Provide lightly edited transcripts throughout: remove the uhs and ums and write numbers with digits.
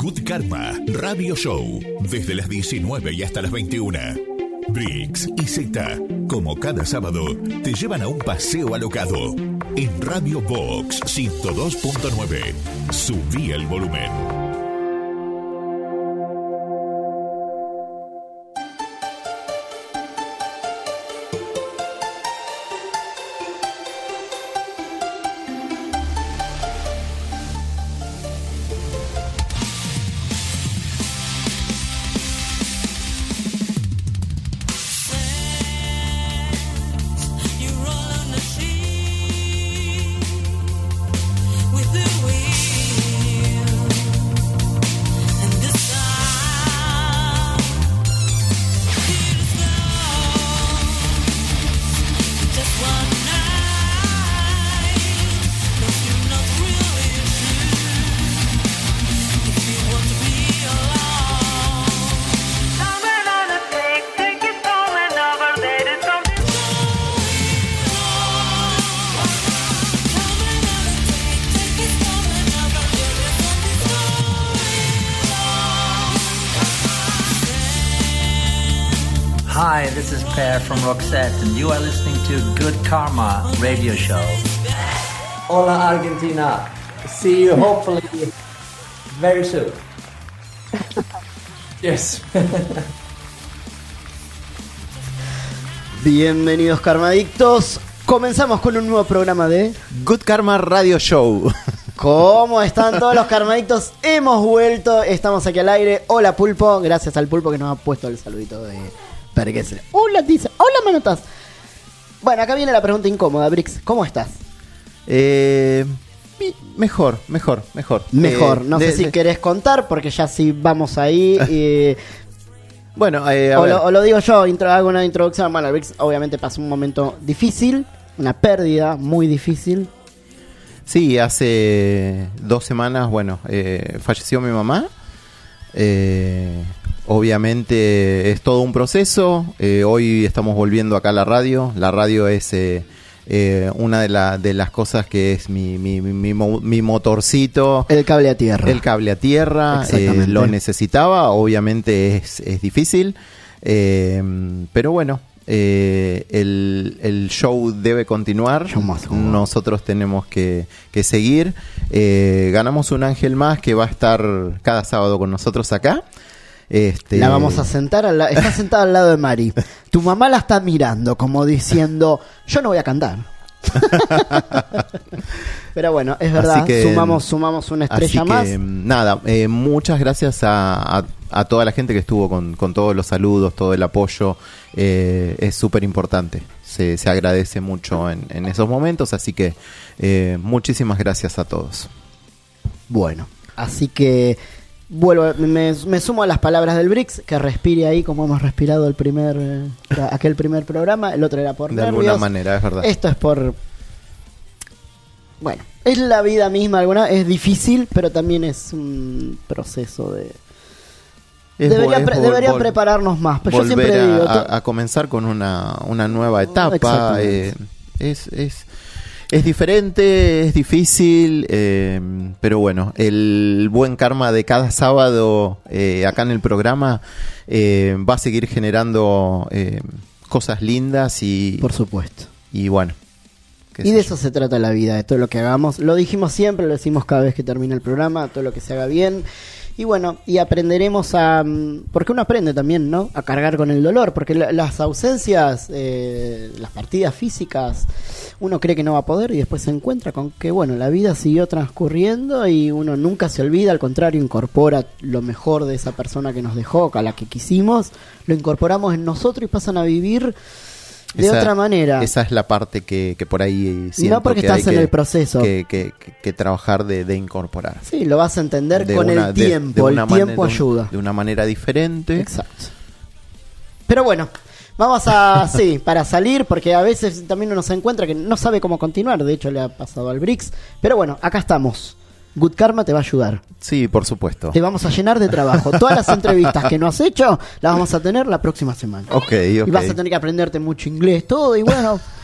Good Karma Radio Show, desde las 19 y hasta las 21. Brix y Z, como cada sábado, te llevan a un paseo alocado. En Radio Box 102.9. Subí el volumen. Hi, this is Per from Roxette, and you are listening to Good Karma Radio Show. Hola, Argentina. See you hopefully very soon. Yes. Bienvenidos, Karmadictos. Comenzamos con un nuevo programa de Good Karma Radio Show. ¿Cómo están todos los Karmadictos? Hemos vuelto, estamos aquí al aire. Hola, Pulpo. Gracias al Pulpo que nos ha puesto el saludito de Perguese. Hola, dice. Hola, manotas. Bueno, acá viene la pregunta incómoda, Brix. ¿Cómo estás? Mejor. No sé si querés contar, porque ya sí vamos ahí. Bueno, o lo digo yo, hago una introducción. Bueno, Brix obviamente pasó un momento difícil, una pérdida muy difícil. Sí, hace 2 semanas, falleció mi mamá. Obviamente es todo un proceso. Hoy estamos volviendo acá a la radio. La radio es una de las cosas que es mi motorcito. El cable a tierra. Lo necesitaba. Obviamente es difícil. Pero bueno, el show debe continuar. Nosotros tenemos que seguir. Ganamos un ángel más que va a estar cada sábado con nosotros acá. La vamos a sentar está sentada al lado de Mari. Tu mamá la está mirando como diciendo, yo no voy a cantar. Pero bueno, es verdad, que, sumamos una estrella más. Nada, muchas gracias a toda la gente que estuvo con todos los saludos, todo el apoyo. Es súper importante. Se agradece mucho en esos momentos, así que muchísimas gracias a todos. Bueno, así que vuelvo, me sumo a las palabras del Brix, que respire ahí como hemos respirado aquel primer programa. El otro era por nervios. De alguna manera, es verdad. Esto es por... Bueno, es la vida misma, es difícil, pero también es un proceso de... Deberían prepararnos más, pero yo siempre digo... A comenzar con una nueva etapa. Es diferente, es difícil, pero bueno, el buen karma de cada sábado acá en el programa va a seguir generando cosas lindas y... Por supuesto. Y bueno. Y de eso se trata la vida, de todo lo que hagamos. Lo dijimos siempre, lo decimos cada vez que termina el programa, todo lo que se haga bien. Y bueno, y aprenderemos porque uno aprende también, ¿no? A cargar con el dolor, porque las ausencias, las partidas físicas, uno cree que no va a poder y después se encuentra con que, bueno, la vida siguió transcurriendo y uno nunca se olvida, al contrario, incorpora lo mejor de esa persona que nos dejó, a la que quisimos, lo incorporamos en nosotros y pasan a vivir de otra manera. Esa es la parte que por ahí siento no porque que estás en el proceso que trabajar de incorporar. Sí, lo vas a entender con el tiempo. El tiempo ayuda. De una manera diferente. Exacto. Pero bueno, vamos a... sí, para salir, porque a veces también uno se encuentra que no sabe cómo continuar. De hecho, le ha pasado al Brix. Pero bueno, acá estamos. Good Karma te va a ayudar. Sí, por supuesto. Te vamos a llenar de trabajo. Todas las entrevistas que no has hecho las vamos a tener la próxima semana. Okay. Y vas a tener que aprenderte mucho inglés, todo. Y bueno,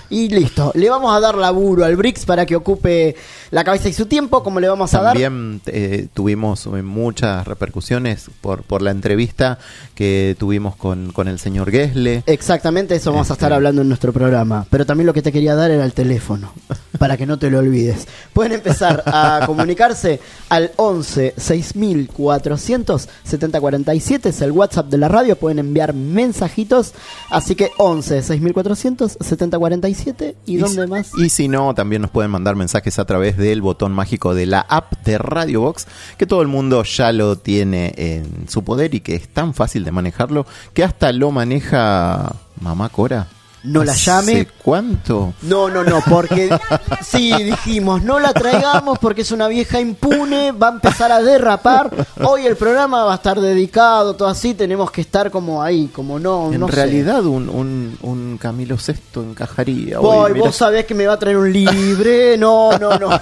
Y listo. Le vamos a dar laburo al Brix para que ocupe la cabeza y su tiempo, como le vamos a dar. También tuvimos muchas repercusiones por la entrevista que tuvimos con el señor Gessle. Exactamente, eso vamos a estar hablando en nuestro programa. Pero también lo que te quería dar era el teléfono, para que no te lo olvides. Pueden empezar a comunicarse al 11 6400 7047, es el WhatsApp de la radio. Pueden enviar mensajitos, así que 11 6400 7047. ¿Y dónde más? Y si no, también nos pueden mandar mensajes a través del botón mágico de la app de Radio Box, que todo el mundo ya lo tiene en su poder y que es tan fácil de manejarlo que hasta lo maneja mamá Cora. No la llame. ¿Hace cuánto? No, porque sí, dijimos, no la traigamos porque es una vieja impune, va a empezar a derrapar. Hoy el programa va a estar dedicado, todo así, tenemos que estar como ahí, como no. En no realidad sé. un Camilo VI encajaría. Voy, Mirá. vos sabés que me va a traer un libre. No.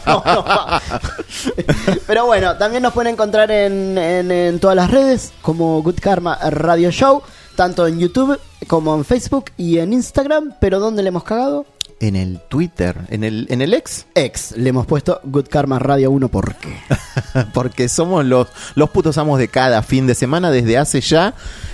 Pero bueno, también nos pueden encontrar en todas las redes como Good Karma Radio Show, tanto en YouTube como en Facebook y en Instagram. ¿Pero dónde le hemos cagado? En el Twitter, en el ex. Le hemos puesto Good Karma Radio 1. ¿Por qué? Porque somos los putos amos de cada fin de semana desde hace ya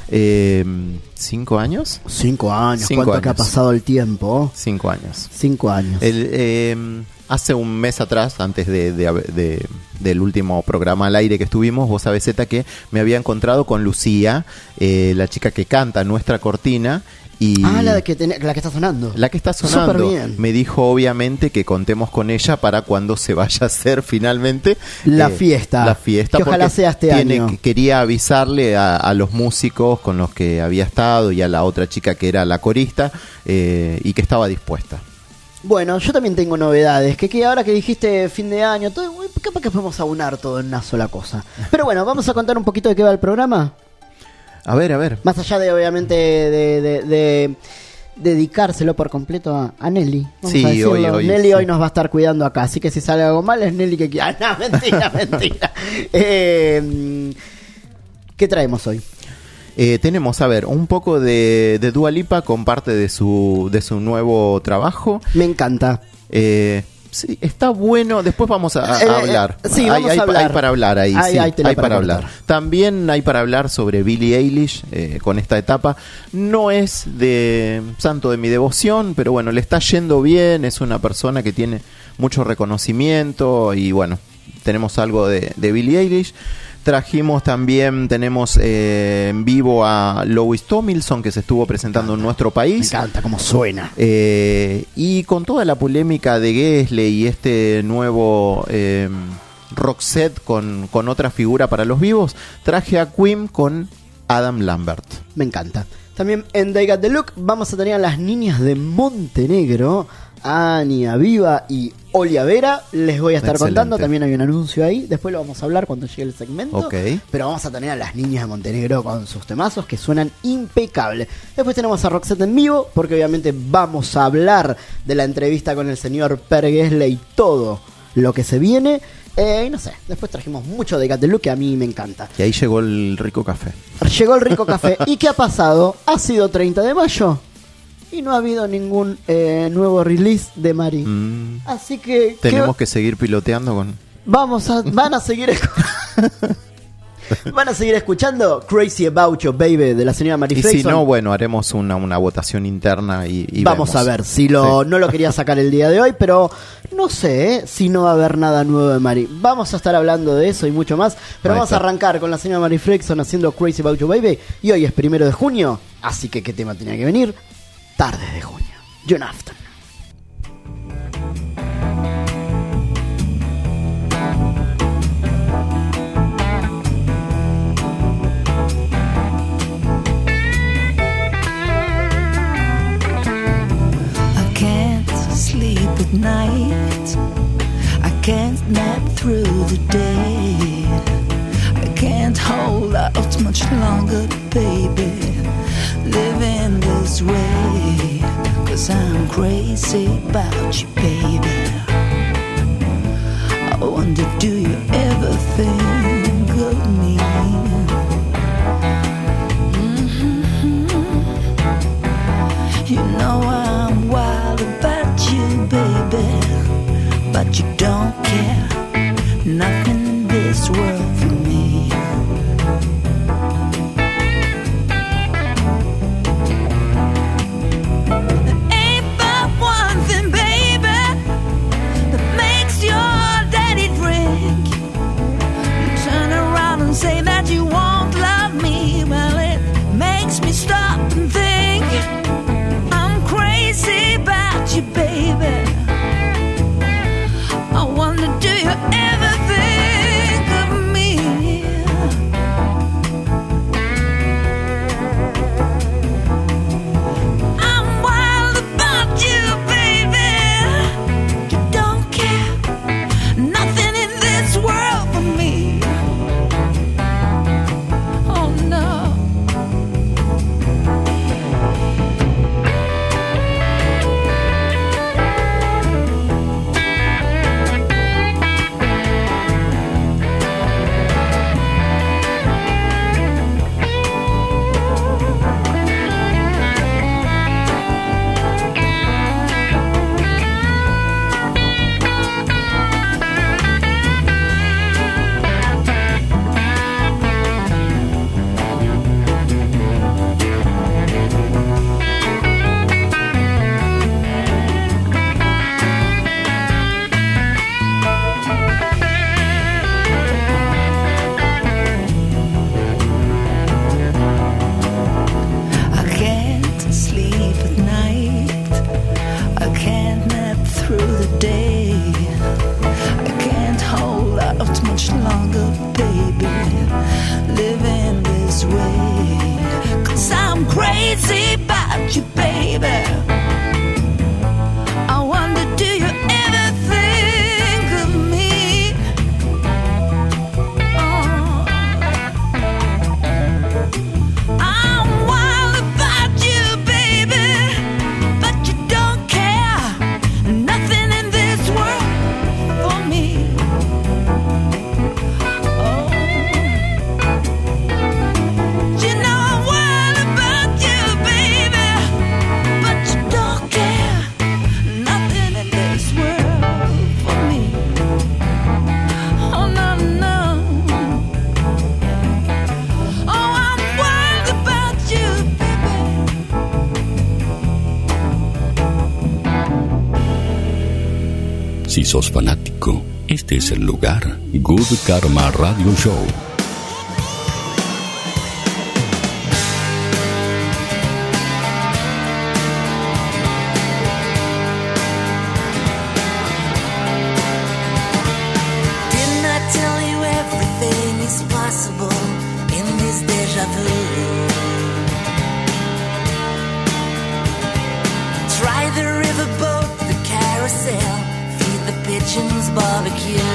5 años. 5 años. 5 ¿Cuánto años. que ha pasado el tiempo? 5 años. 5 años. Hace un mes atrás, antes del último programa al aire que estuvimos, vos sabés, Zeta, que me había encontrado con Lucía, la chica que canta nuestra cortina. Y la que está sonando. La que está sonando. Superbién. Me dijo, obviamente, que contemos con ella para cuando se vaya a hacer finalmente la fiesta. La fiesta. Que ojalá sea este año. Quería avisarle a los músicos con los que había estado y a la otra chica que era la corista, y que estaba dispuesta. Bueno, yo también tengo novedades, que ahora que dijiste fin de año, todo, capaz que podemos aunar todo en una sola cosa. Pero bueno, vamos a contar un poquito de qué va el programa. A ver. Más allá de, obviamente, de dedicárselo por completo a Nelly. Vamos Sí, a decirlo. hoy Nelly sí. hoy nos va a estar cuidando acá, así que si sale algo mal es Nelly que quiera. No, mentira. ¿Qué traemos hoy? Tenemos, a ver, un poco de Dua Lipa con parte de su nuevo trabajo. Me encanta. Sí, está bueno. Después vamos a hablar. Sí, vamos a hablar. Hay para hablar ahí. Ahí Hay para hablar. También hay para hablar sobre Billie Eilish con esta etapa. No es de santo de mi devoción, pero bueno, le está yendo bien. Es una persona que tiene mucho reconocimiento y bueno, tenemos algo de Billie Eilish. Tenemos en vivo a Louis Tomlinson, que se estuvo presentando en nuestro país. Me encanta cómo suena. Y con toda la polémica de Gessle y este nuevo rock set con otra figura para los vivos, traje a Queen con Adam Lambert. Me encanta. También en They Got The Look vamos a tener a las niñas de Montenegro, Ania Viva y Olia Vera. Les voy a estar Excelente. contando, también hay un anuncio ahí. Después lo vamos a hablar cuando llegue el segmento. Ok. Pero vamos a tener a las niñas de Montenegro con sus temazos que suenan impecables. Después tenemos a Roxette en vivo, porque obviamente vamos a hablar de la entrevista con el señor Per Gessle y todo lo que se viene. Y no sé, después trajimos mucho de Got The Look, que a mí me encanta. Y ahí llegó el rico café. Llegó el rico café. ¿Y qué ha pasado? Ha sido 30 de mayo y no ha habido ningún nuevo release de Mari. Así que Tenemos que seguir piloteando con... van a seguir van a seguir escuchando Crazy About You Baby de la señora Mari Y Freison. si no, bueno, haremos una votación interna y vamos vemos. a ver si no lo quería sacar el día de hoy, pero no sé si no va a haber nada nuevo de Mari. Vamos a estar hablando de eso y mucho más, pero Ahí vamos a está. arrancar con la señora Mari Freison haciendo Crazy About You Baby, y hoy es 1 de junio, así que ¿qué tema tenía que venir? Tardes de junio. John Afton. I can't sleep at night. I can't nap through the day. I can't hold out much longer, baby. Living this way, 'cause I'm crazy about you, baby. I wonder, do you ever think of me? You know I'm wild about this world for me. Ain't but one thing, baby, that makes your daddy drink. You turn around and say that you won't love me. Well, it makes me stop and think. I'm crazy about you, baby. I wonder, do you ever think of me? I'm wild about you, baby. You don't care nothing in this world for me. Oh no. I can't sleep at night. I can't nap through the day. I can't hold out much longer, baby, living this way. 'Cause I'm crazy about you, baby. I wonder, do you ever think of me? Oh. I'm wild about you, baby, but you don't care nothing in this world for me. Oh, you know I'm wild about you, baby, but you don't care nothing in this world for me. Oh no, no. Oh, I'm wild about you, baby. Si sos fanático, este es el lugar. Good Karma Radio Show. Didn't I tell you everything is possible in this deja vu? Try the riverboat, the carousel, feed the pigeons barbecue.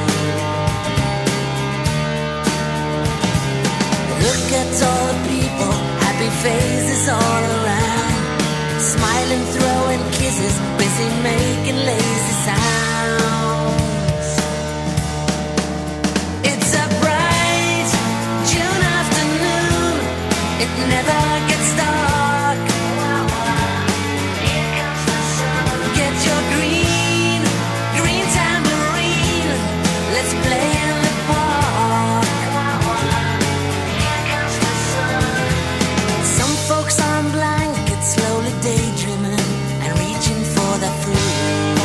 Look at all the people, happy faces all around, smiling, throwing kisses, busy making lazy sounds. It's a bright June afternoon, it never gets dark. Get your green, green tambourine, let's play in the park. Some folks on blankets slowly daydreaming and reaching for their food.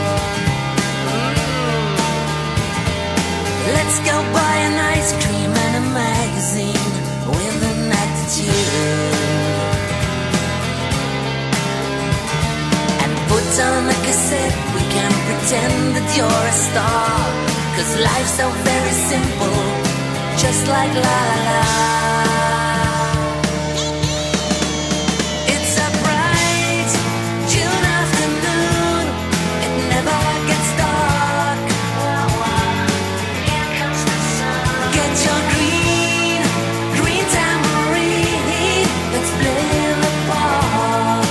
Let's go buy an ice cream and a magazine with an attitude. And put on a cassette, we can pretend that you're a star. 'Cause life's so very simple, just like La La La. It's a bright June afternoon, it never gets dark. Get your green, green tambourine, let's play in the park.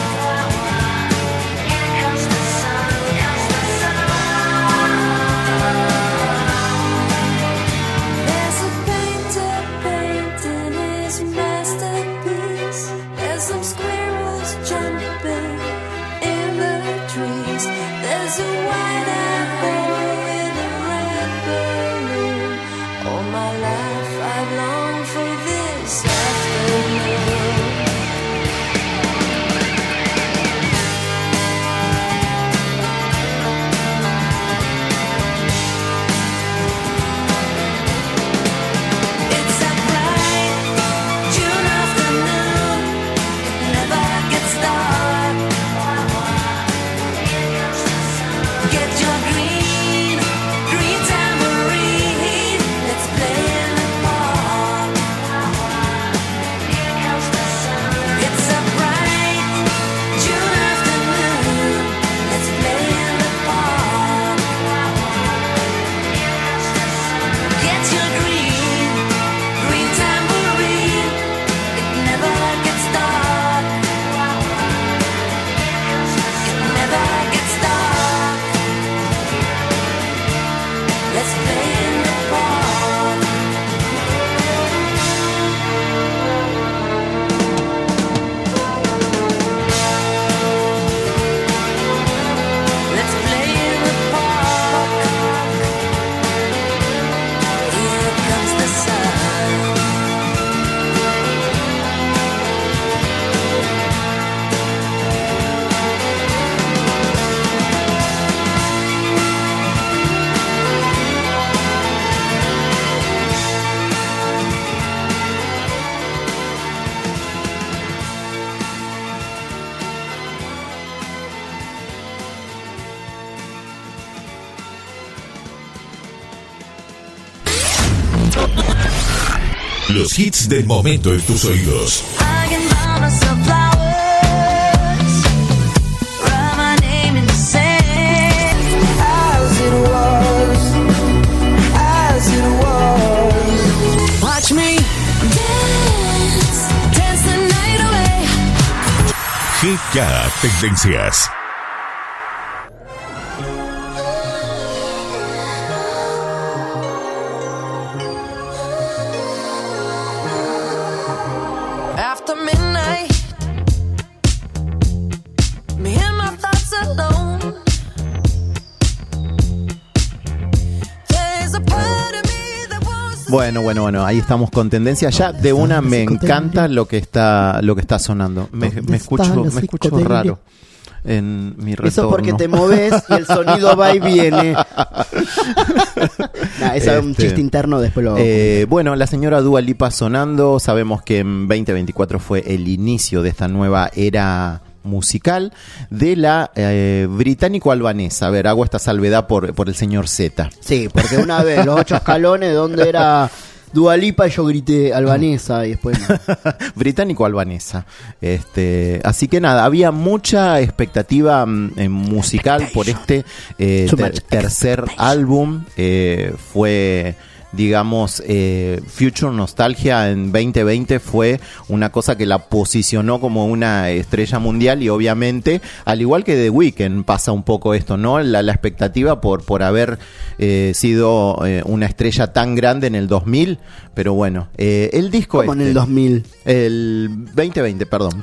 There's a painter painting Los hits del momento en tus oídos. GK Tendencias. After midnight, me and my thoughts alone. There's a part of me that wants. Bueno, ahí estamos con tendencias. Ya de una me encanta lo que está sonando. Me escucho raro en mi retorno. Eso es porque te moves y el sonido va y viene. Ese es un chiste interno, después lo... Bueno, la señora Dua Lipa sonando. Sabemos que en 2024 fue el inicio de esta nueva era musical de la británico-albanesa. A ver, hago esta salvedad por el señor Z. Sí, porque una vez los 8 escalones donde era Dua Lipa y yo grité albanesa y después no. Británico-albanesa. Así que nada, había mucha expectativa musical por este tercer álbum. Fue, digamos, Future Nostalgia en 2020 fue una cosa que la posicionó como una estrella mundial, y obviamente, al igual que The Weeknd, pasa un poco esto, ¿no? La expectativa por haber sido una estrella tan grande en el 2000, pero bueno, el disco ¿Cómo en el 2000? El 2020, perdón.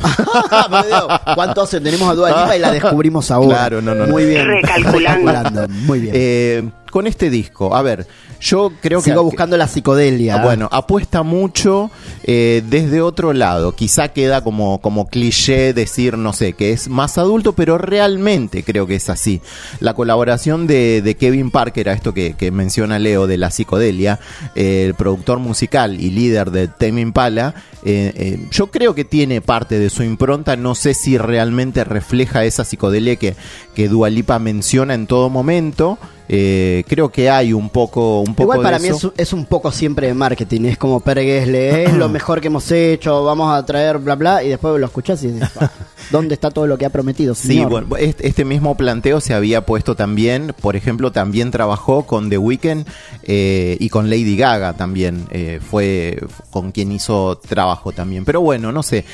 ¿Cuánto hace? Tenemos a Dua Lipa y la descubrimos ahora. Claro, no. Muy bien. Recalculando. Muy bien. Con este disco, a ver, yo creo Sigo buscando la psicodelia. Bueno, apuesta mucho desde otro lado. Quizá queda como cliché decir, no sé, que es más adulto, pero realmente creo que es así. La colaboración de Kevin Parker, a esto que menciona Leo de la psicodelia, el productor musical y líder de Tame Impala, yo creo que tiene parte de su impronta. No sé si realmente refleja esa psicodelia que Dua Lipa menciona en todo momento. Creo que hay un poco igual de para eso. mí es un poco siempre de marketing. Es como Per Gessle, es lo mejor que hemos hecho, vamos a traer bla bla, y después lo escuchás y dices, ¿dónde está todo lo que ha prometido, señor? Sí, bueno, este mismo planteo se había puesto también. Por ejemplo, también trabajó con The Weeknd y con Lady Gaga también, fue con quien hizo trabajo también. Pero bueno, no sé,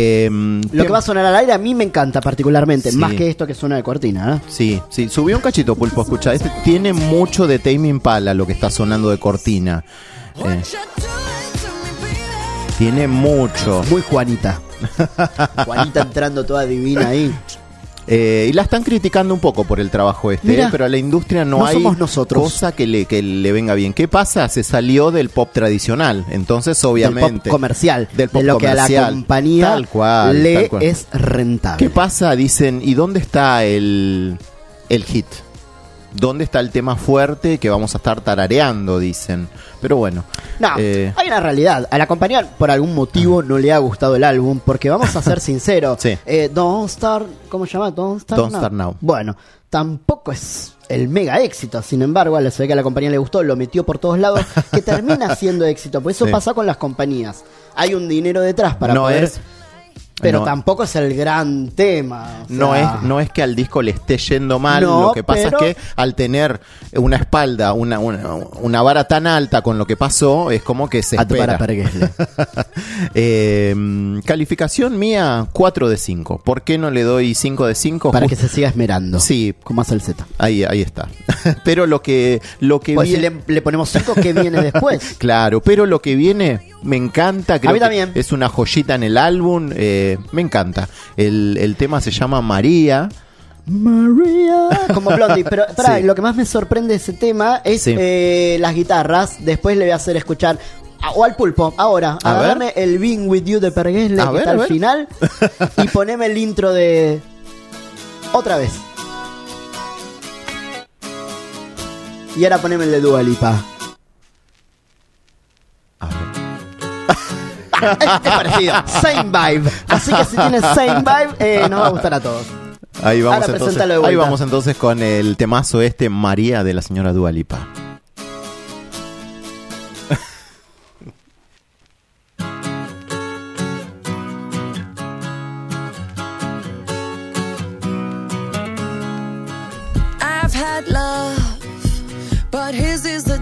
lo que va a sonar al aire a mí me encanta particularmente, sí, más que esto que suena de cortina, ¿eh? Sí, subió un cachito, Pulpo, escucha. Tiene mucho de Tame Impala lo que está sonando de cortina. Tiene mucho. Muy Juanita. Juanita entrando toda divina ahí. Y la están criticando un poco por el trabajo Mirá, pero a la industria no hay somos nosotros. cosa que le venga bien. ¿Qué pasa? Se salió del pop tradicional, entonces obviamente del pop comercial, del pop de lo comercial, que a la compañía tal cual. es rentable. ¿Qué pasa? Dicen, ¿y dónde está el hit? ¿Dónde está el tema fuerte que vamos a estar tarareando? Dicen. Pero bueno. No, hay una realidad. A la compañía, por algún motivo, no le ha gustado el álbum. Porque vamos a ser sinceros. Sí. Don't Start... ¿Cómo se llama? Don't Start Now. Bueno, tampoco es el mega éxito. Sin embargo, se ve que a la compañía le gustó, lo metió por todos lados, que termina siendo éxito. Por eso Sí. pasa con las compañías. Hay un dinero detrás para poder... Pero tampoco es el gran tema. O sea, no es que al disco le esté yendo mal. No, lo que pasa pero... es que al tener una espalda, una vara tan alta con lo que pasó, es como que se espera. Para Per Gessle. Calificación mía, 4 de 5. ¿Por qué no le doy 5 de 5? Para que se siga esmerando. Sí. Como hace el Z. Ahí está. Pero lo que Pues viene... si le ponemos 5, ¿qué viene después? Claro, pero lo que viene me encanta. Creo a mí que también. es una joyita en el álbum. Me encanta. El tema se llama María. Como Blondie. Pero Sí. lo que más me sorprende de ese tema es Sí. las guitarras. Después le voy a hacer escuchar o al Pulpo. Ahora, A agarrame el Being With You de Per Gessle, A que ver, está a al ver. final, y poneme el intro de... Otra vez. Y ahora poneme el de Dua Lipa. Es parecido. Same vibe. Así que si tienes same vibe, nos va a gustar a todos. Ahí vamos, Ahora entonces, preséntalo de vuelta. ahí vamos entonces con el temazo María de la señora Dua Lipa.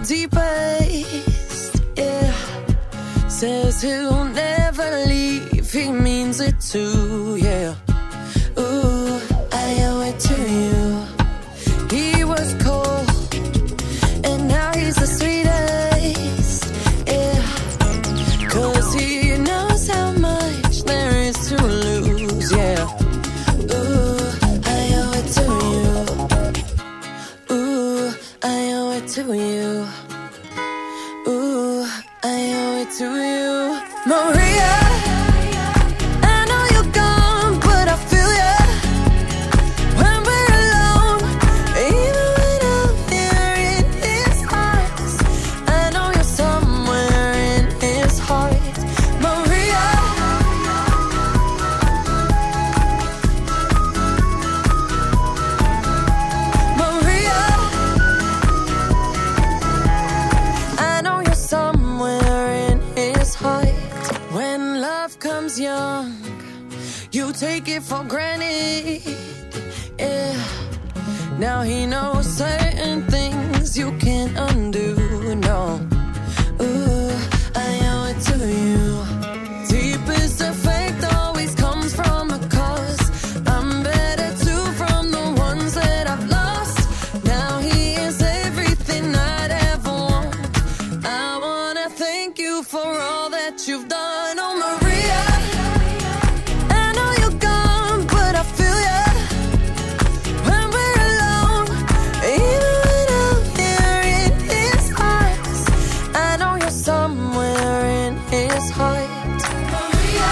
deepest, yeah. Says he'll never leave, he means it too, yeah. Ooh, I owe it to you. He was cold, and now he's the sweetest, yeah. 'Cause he knows how much there is to lose, yeah. Ooh, I owe it to you. Ooh, I owe it to you. Ooh, I owe it to you. Maria, I know you're gone, but I feel ya when we're alone. Even when I'm here in his eyes, I know you're somewhere in his heart. Maria, Maria, I know you're somewhere in his heart. When love comes young, you take it for granted, yeah. Now he knows certain things you can't undo, no. Ooh, I owe it to you. Deepest effect always comes from a cause. I'm better too from the ones that I've lost. Now he is everything I'd ever want. I wanna thank you for all that you've done. Oh, Maria, I know you're gone, but I feel ya when we're alone. Even when I'm here in his eyes, I know you're somewhere in his heart. Maria,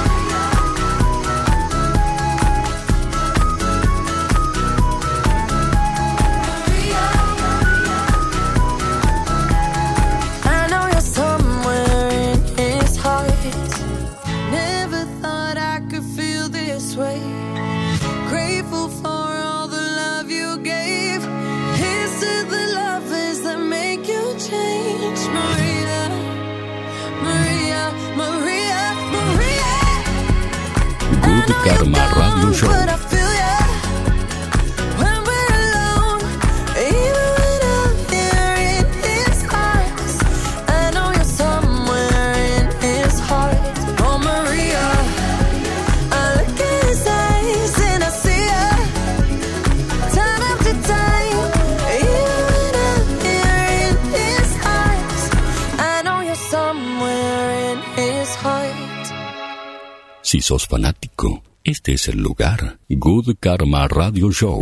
I know you're somewhere in his heart. Never thought I could feel this way. Grateful for all the love you gave. Here's to the lovers that make you change. Maria, Maria, Maria, Maria. Good Karma Radio Show. But I feel ya when we're alone. Even when I'm here in his eyes, I know you're somewhere in his heart. Oh, Maria, I look in his eyes and I see ya time after time. Even when I'm here in his eyes, I know you're somewhere in his heart. Si sos fanático, este es el lugar. Good Karma Radio Show.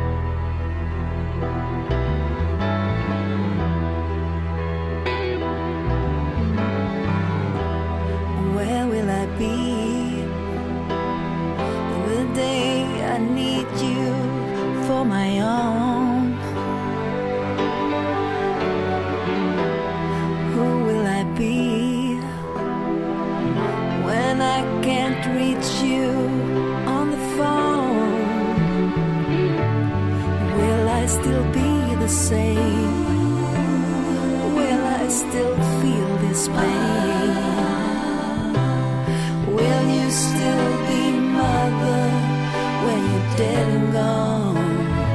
Where will I be the day I need you for my own? Who will I be when I can't reach you on the phone? Will I still be the same? Will I still feel this pain? Will you still be mother when you're dead and gone?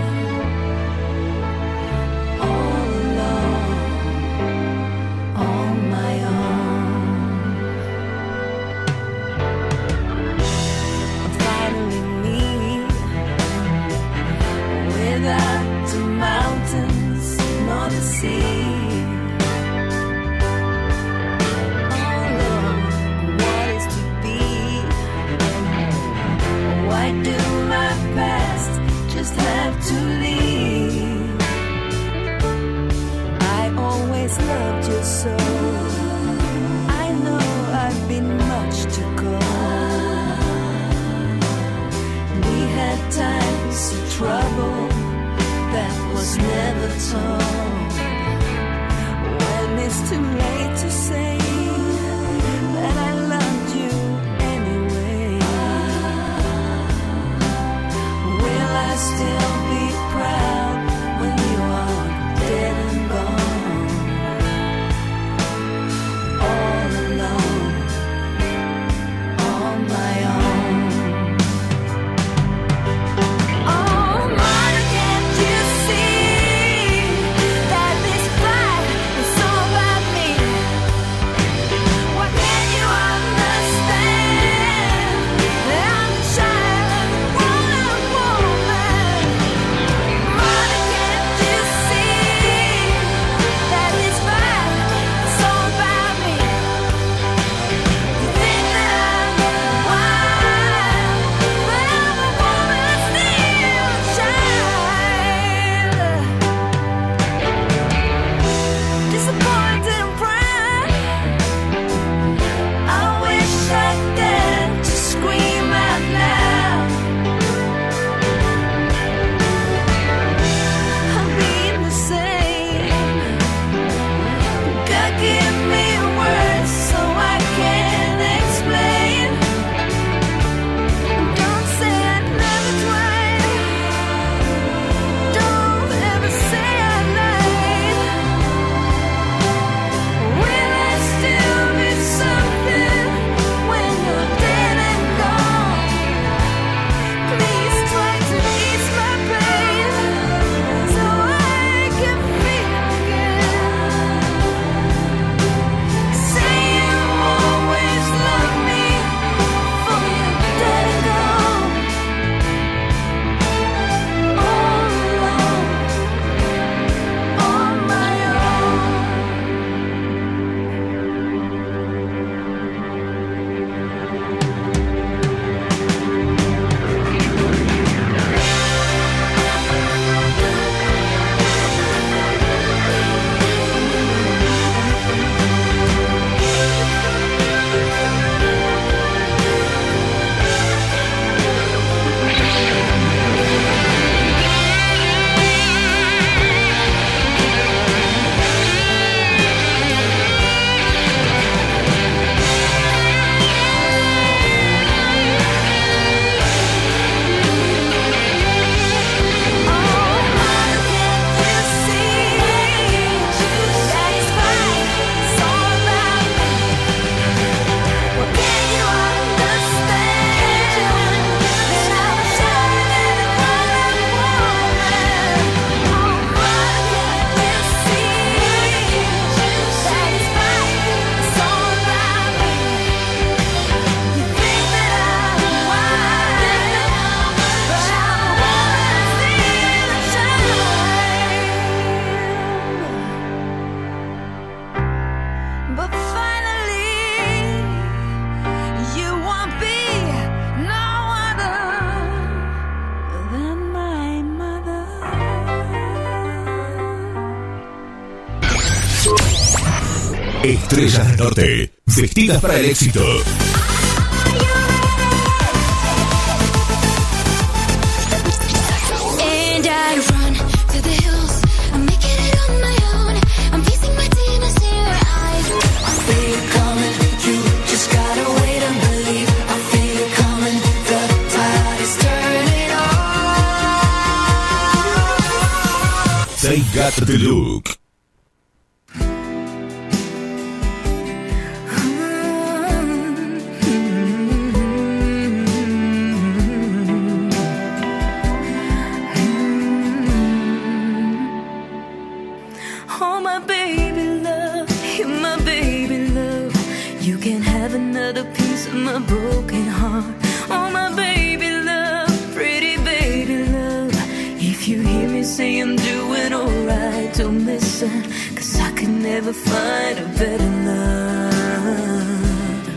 All alone, on my own. Finally me, without the mountains nor the sea. Why do my past just have to leave? I always loved you so. I know I've been much too cold. We had times of trouble that was never told. When it's too late to say that I loved you anyway. Will I still be proud when you are dead and gone? All alone, on my own. Oh, Mother, can't you see that this fight Estrellas del Norte, vestidas para el éxito. They got the look. Oh my baby love, you're my baby love. You can have another piece of my broken heart. Oh my baby love, pretty baby love. If you hear me say I'm doing alright, don't listen, 'cause I could never find a better love.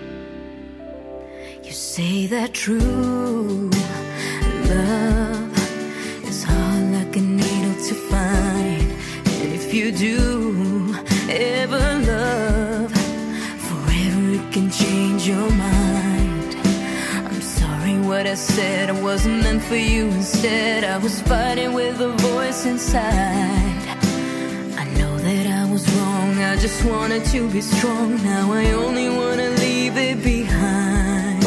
You say that true love is hard like a needle to find. And if you do ever love, forever it can change your mind. I'm sorry what I said, I wasn't meant for you. Instead I was fighting with a voice inside. I know that I was wrong, I just wanted to be strong. Now I only wanna leave it behind.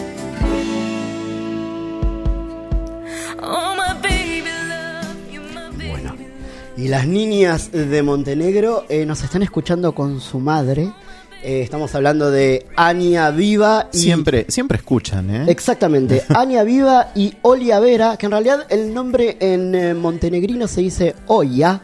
Oh my baby love, you're my baby. Bueno, y las niñas de Montenegro nos están escuchando con su madre. Estamos hablando de Ania Viva y... Siempre escuchan, ¿eh? Exactamente, Ania Viva y Olia Vera, que en realidad el nombre en montenegrino se dice Oya.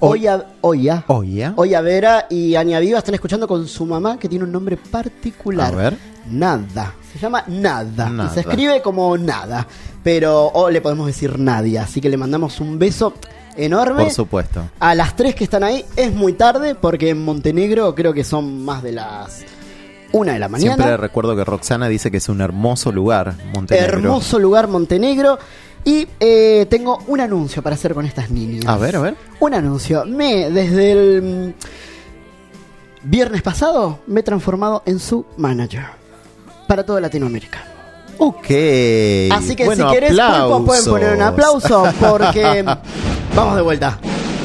Oya Vera y Ania Viva están escuchando con su mamá, que tiene un nombre particular. A ver. Nada. Se llama Nada. Y se escribe como nada. Pero le podemos decir Nadia. Así que le mandamos un beso enorme. Por supuesto. A las 3 que están ahí. Es muy tarde porque en Montenegro creo que son más de las 1 de la mañana. Siempre recuerdo que Roxana dice que es un hermoso lugar, Montenegro. Hermoso lugar, Montenegro. Y tengo un anuncio para hacer con estas niñas. A ver. Un anuncio. Desde el viernes pasado me he transformado en su manager para toda Latinoamérica. Ok. Así que bueno, si querés, aplausos. pueden poner un aplauso porque vamos de vuelta.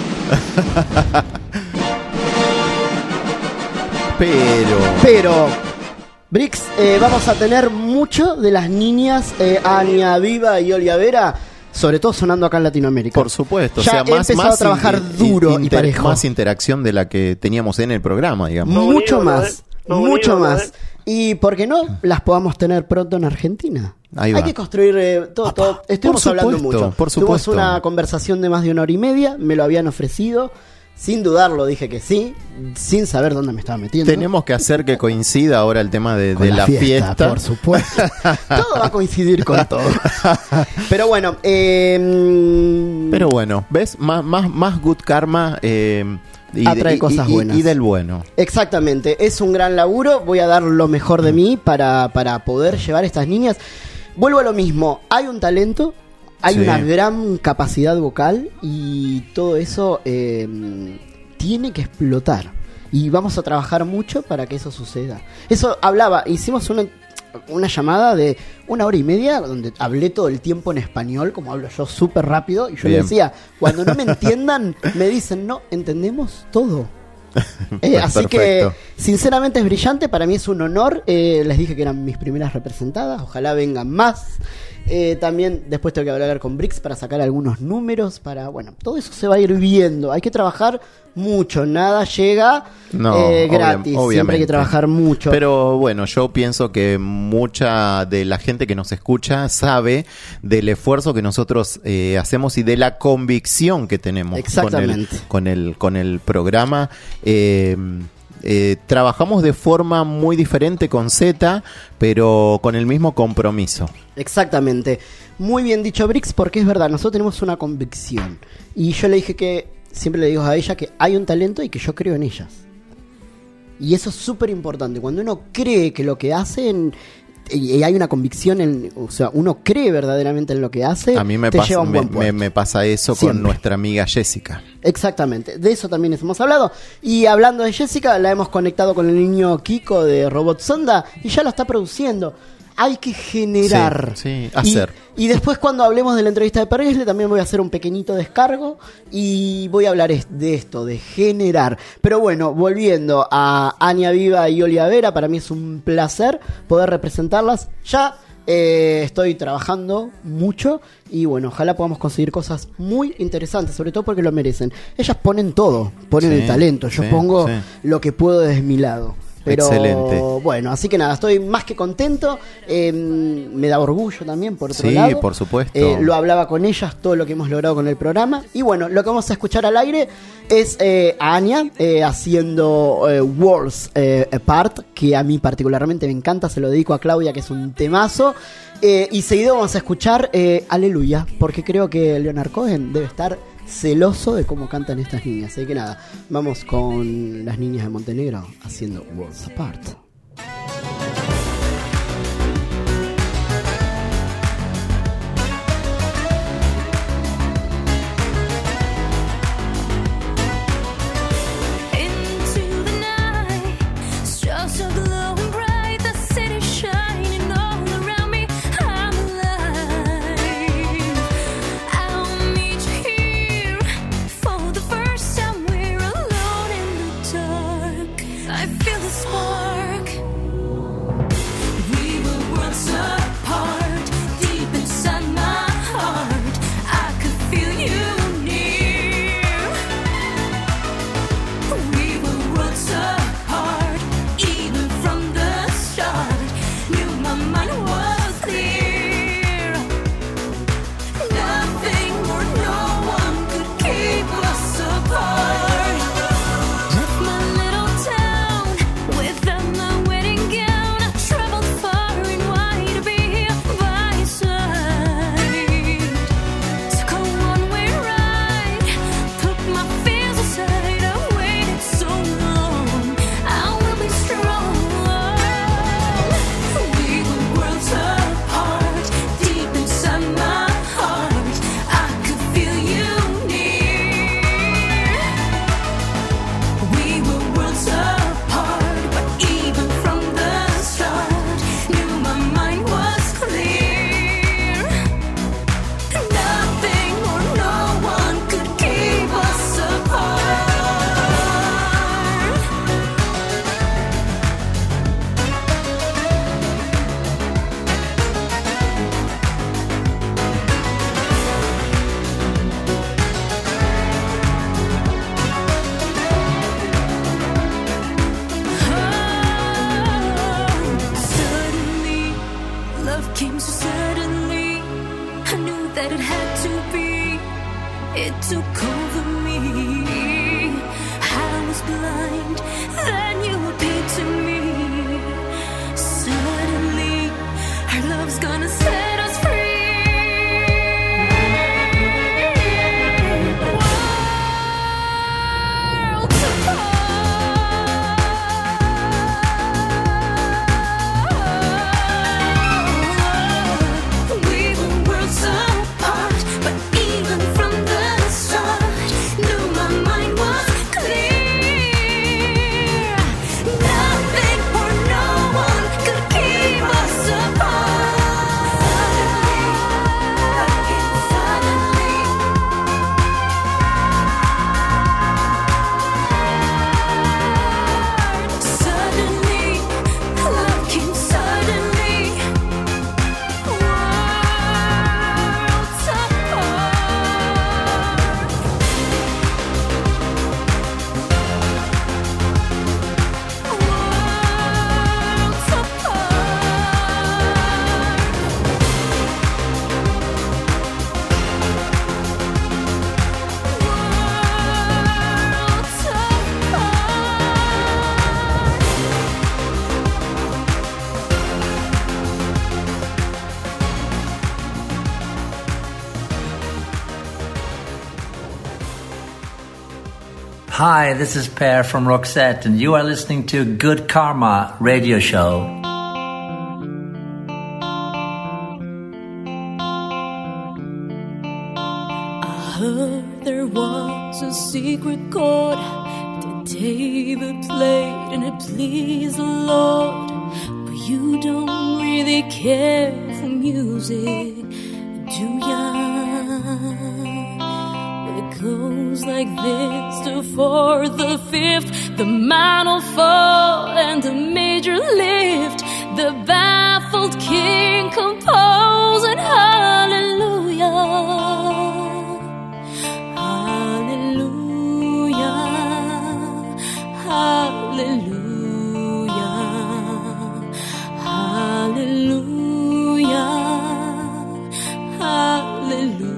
Pero Brix, vamos a tener mucho de las niñas Ania Viva y Olia Vera, sobre todo sonando acá en Latinoamérica. Por supuesto, ya o sea, más a trabajar duro y parejo. Más interacción de la que teníamos en el programa, digamos. Mucho más. Y por qué no las podamos tener pronto en Argentina. Hay que construir todo. Estuvimos hablando mucho. Por supuesto. Tuvimos una conversación de más de 1 hora y media. Me lo habían ofrecido. Sin dudarlo dije que sí, sin saber dónde me estaba metiendo. Tenemos que hacer que coincida ahora el tema de la fiesta. Por supuesto. Todo va a coincidir con todo. Pero bueno, ¿ves? Más good karma atrae cosas buenas. Y del bueno. Exactamente, es un gran laburo. Voy a dar lo mejor de mí para poder llevar a estas niñas. Vuelvo a lo mismo, hay un talento. Hay una gran capacidad vocal y todo eso tiene que explotar. Y vamos a trabajar mucho para que eso suceda. Eso hicimos una llamada de 1 hora y media donde hablé todo el tiempo en español, como hablo yo súper rápido. Y yo le decía, cuando no me entiendan, me dicen, no, entendemos todo. Así que sinceramente es brillante, para mí es un honor. Les dije que eran mis primeras representadas, ojalá vengan más. También después tengo que hablar con Brix para sacar algunos números, todo eso se va a ir viendo. Hay que trabajar mucho, nada llega gratis, siempre hay que trabajar mucho. Pero bueno, yo pienso que mucha de la gente que nos escucha sabe del esfuerzo que nosotros hacemos y de la convicción que tenemos con el programa. Trabajamos de forma muy diferente con Z, pero con el mismo compromiso. Exactamente. Muy bien dicho, Brix, porque es verdad, nosotros tenemos una convicción. Y yo le dije que, siempre le digo a ella que hay un talento y que yo creo en ellas. Y eso es súper importante. Cuando uno cree que lo que hacen y hay una convicción, o sea, uno cree verdaderamente en lo que hace, a mí me te pasa, lleva a un buen puerto. me pasa eso Siempre. con nuestra amiga Jessica. Exactamente, de eso también hemos hablado. Y hablando de Jessica, la hemos conectado con el niño Kiko de Robot Sonda y ya lo está produciendo. Hay que generar. Sí, hacer. Y después, cuando hablemos de la entrevista de Pergresle, también voy a hacer un pequeñito descargo y voy a hablar de esto, de generar. Pero bueno, volviendo a Ania Viva y Olia Vera, para mí es un placer poder representarlas. Ya estoy trabajando mucho y bueno, ojalá podamos conseguir cosas muy interesantes, sobre todo porque lo merecen. Ellas ponen todo, ponen el talento, yo pongo lo que puedo desde mi lado. Pero excelente. Bueno, así que nada, estoy más que contento. Me da orgullo también, por otro lado. Sí, por supuesto. Lo hablaba con ellas, todo lo que hemos logrado con el programa. Y bueno, lo que vamos a escuchar al aire es a Ania haciendo Worlds Apart, que a mí particularmente me encanta. Se lo dedico a Claudia, que es un temazo. Y seguido vamos a escuchar Aleluya, porque creo que Leonard Cohen debe estar celoso de cómo cantan estas niñas. Así que nada, vamos con las niñas de Montenegro haciendo Worlds Apart. I feel the spark. it took over me. I was blind, then you appeared to me. Suddenly, our love's gonna set us free. Worlds apart. We were worlds apart, but even from the start, knew my mind was clear. Nothing or no one could keep us apart. Suddenly, love came suddenly. Worlds apart. Worlds Hi, this is Per from Roxette, and you are listening to Good Karma Radio Show. secret chord that David played and it pleased the Lord. But you don't really care for music, do ya? Well, it goes like this: the fourth, the fifth, the minor fall and the major lift. The baffled king composing hallelujah, hallelujah, hallelujah, hallelujah, hallelujah.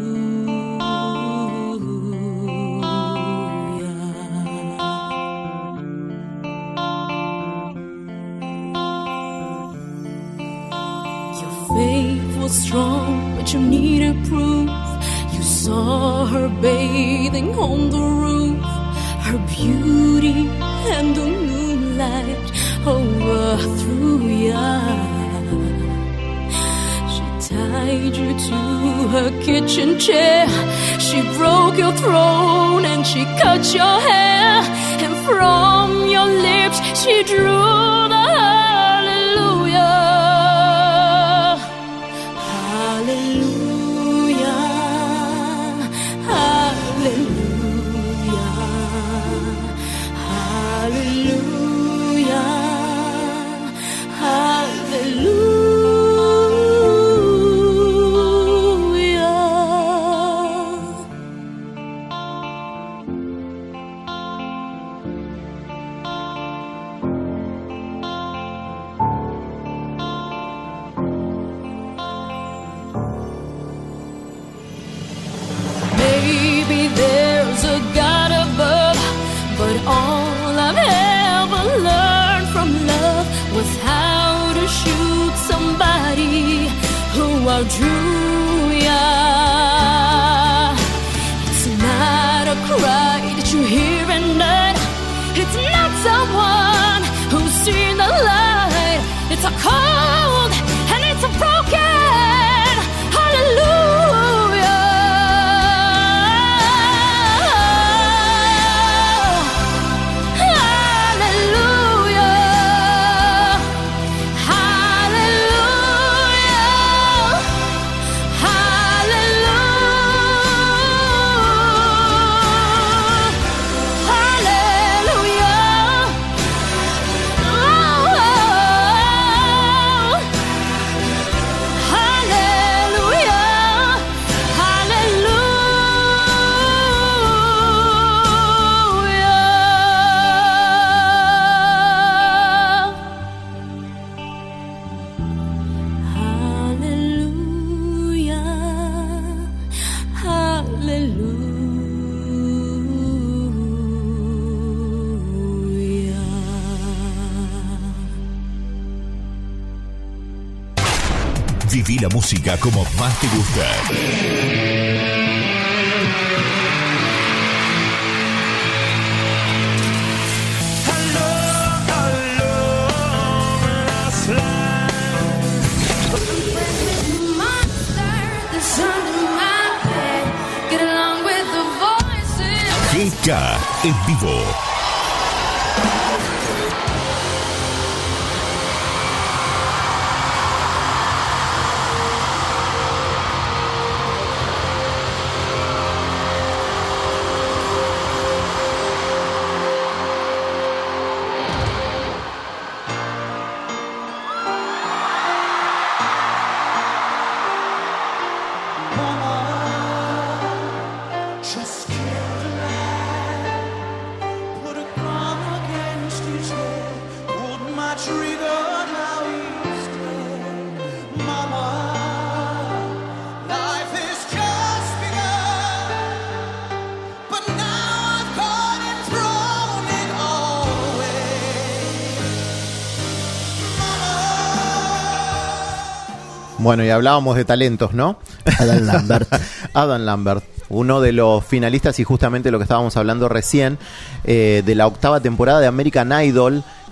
Faith was strong, but you needed proof. You saw her bathing on the roof, her beauty and the moonlight overthrew ya. She tied you to her kitchen chair, she broke your throne and she cut your hair, and from your lips she drew the hallelujah. Drew ya. It's not a cry that you hear at night. It's not someone who's seen the light. It's a cold and it's a broken hallelujah. Viví la música como más te gusta. GK en vivo. Bueno, y hablábamos de talentos, ¿no? Adam Lambert. Adam Lambert, uno de los finalistas y justamente lo que estábamos hablando recién, de la 8ª temporada de American Idol,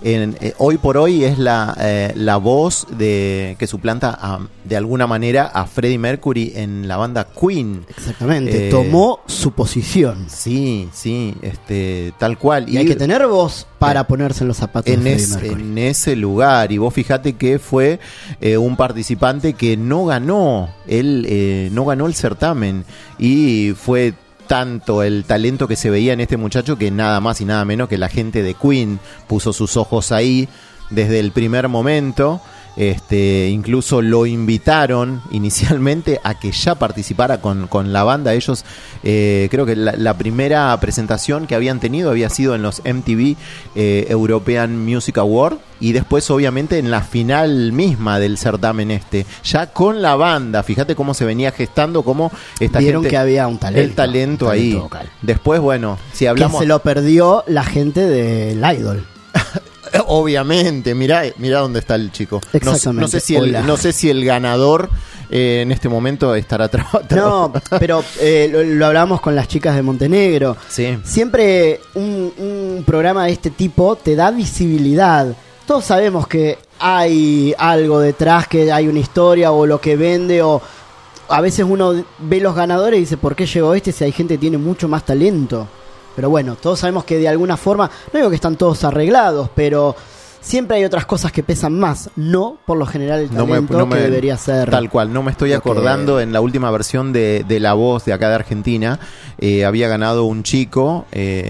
hoy por hoy es la voz que suplanta de alguna manera a Freddie Mercury en la banda Queen. Exactamente, tomó su posición. Sí, tal cual. Y hay que tener voz para ponerse en los zapatos de Freddie Mercury. En ese lugar. Y vos fíjate que fue un participante que no ganó el certamen, y fue tanto el talento que se veía en este muchacho que nada más y nada menos que la gente de Queen puso sus ojos ahí desde el primer momento. Incluso lo invitaron inicialmente a que ya participara con la banda. Ellos, creo que la primera presentación que habían tenido había sido en los MTV European Music Award, y después obviamente en la final misma del certamen ya con la banda. Fíjate cómo se venía gestando, cómo esta vieron gente, que había un talento ahí vocal. Después, bueno, si hablamos, que se lo perdió la gente del Idol. Obviamente, mirá dónde está el chico. Exactamente. No sé si el ganador en este momento estará No, pero lo hablábamos con las chicas de Montenegro. Sí. Siempre un programa de este tipo te da visibilidad. Todos sabemos que hay algo detrás, que hay una historia o lo que vende, o a veces uno ve los ganadores y dice, ¿por qué llegó si hay gente que tiene mucho más talento? Pero bueno, todos sabemos que de alguna forma, no digo que están todos arreglados, pero siempre hay otras cosas que pesan más. No, por lo general, el talento que debería ser. Tal cual, no me estoy acordando, en la última versión de La Voz de acá de Argentina, había ganado un chico,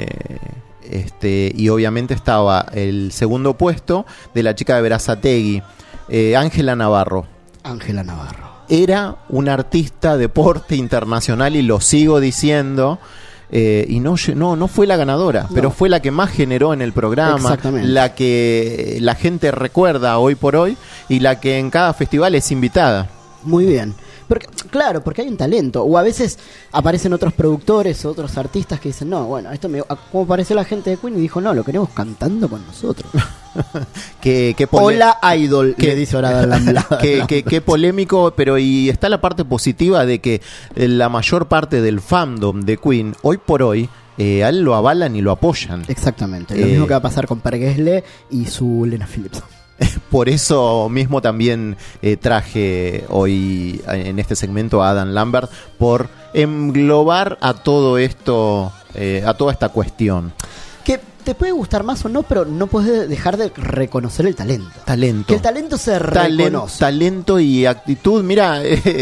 y obviamente estaba el segundo puesto de la chica de Berazategui, Ángela Navarro. Era una artista de porte internacional, y lo sigo diciendo. Y no fue la ganadora, pero fue la que más generó en el programa, la que la gente recuerda hoy por hoy, y la que en cada festival es invitada. Muy bien. Claro, porque hay un talento. O a veces aparecen otros productores o otros artistas que dicen, no, bueno, como apareció la gente de Queen y dijo, no, lo queremos cantando con nosotros. Hola Idol, que dice ahora qué polémico, pero y está la parte positiva de que la mayor parte del fandom de Queen hoy por hoy a él lo avalan y lo apoyan. Exactamente, lo mismo que va a pasar con Per Gessle y su Lena Phillips. Por eso mismo también traje hoy en este segmento a Adam Lambert, por englobar a todo esto, a toda esta cuestión. Que te puede gustar más o no, pero no puedes dejar de reconocer el talento. Que el talento se reconoce. Talento y actitud. Mira,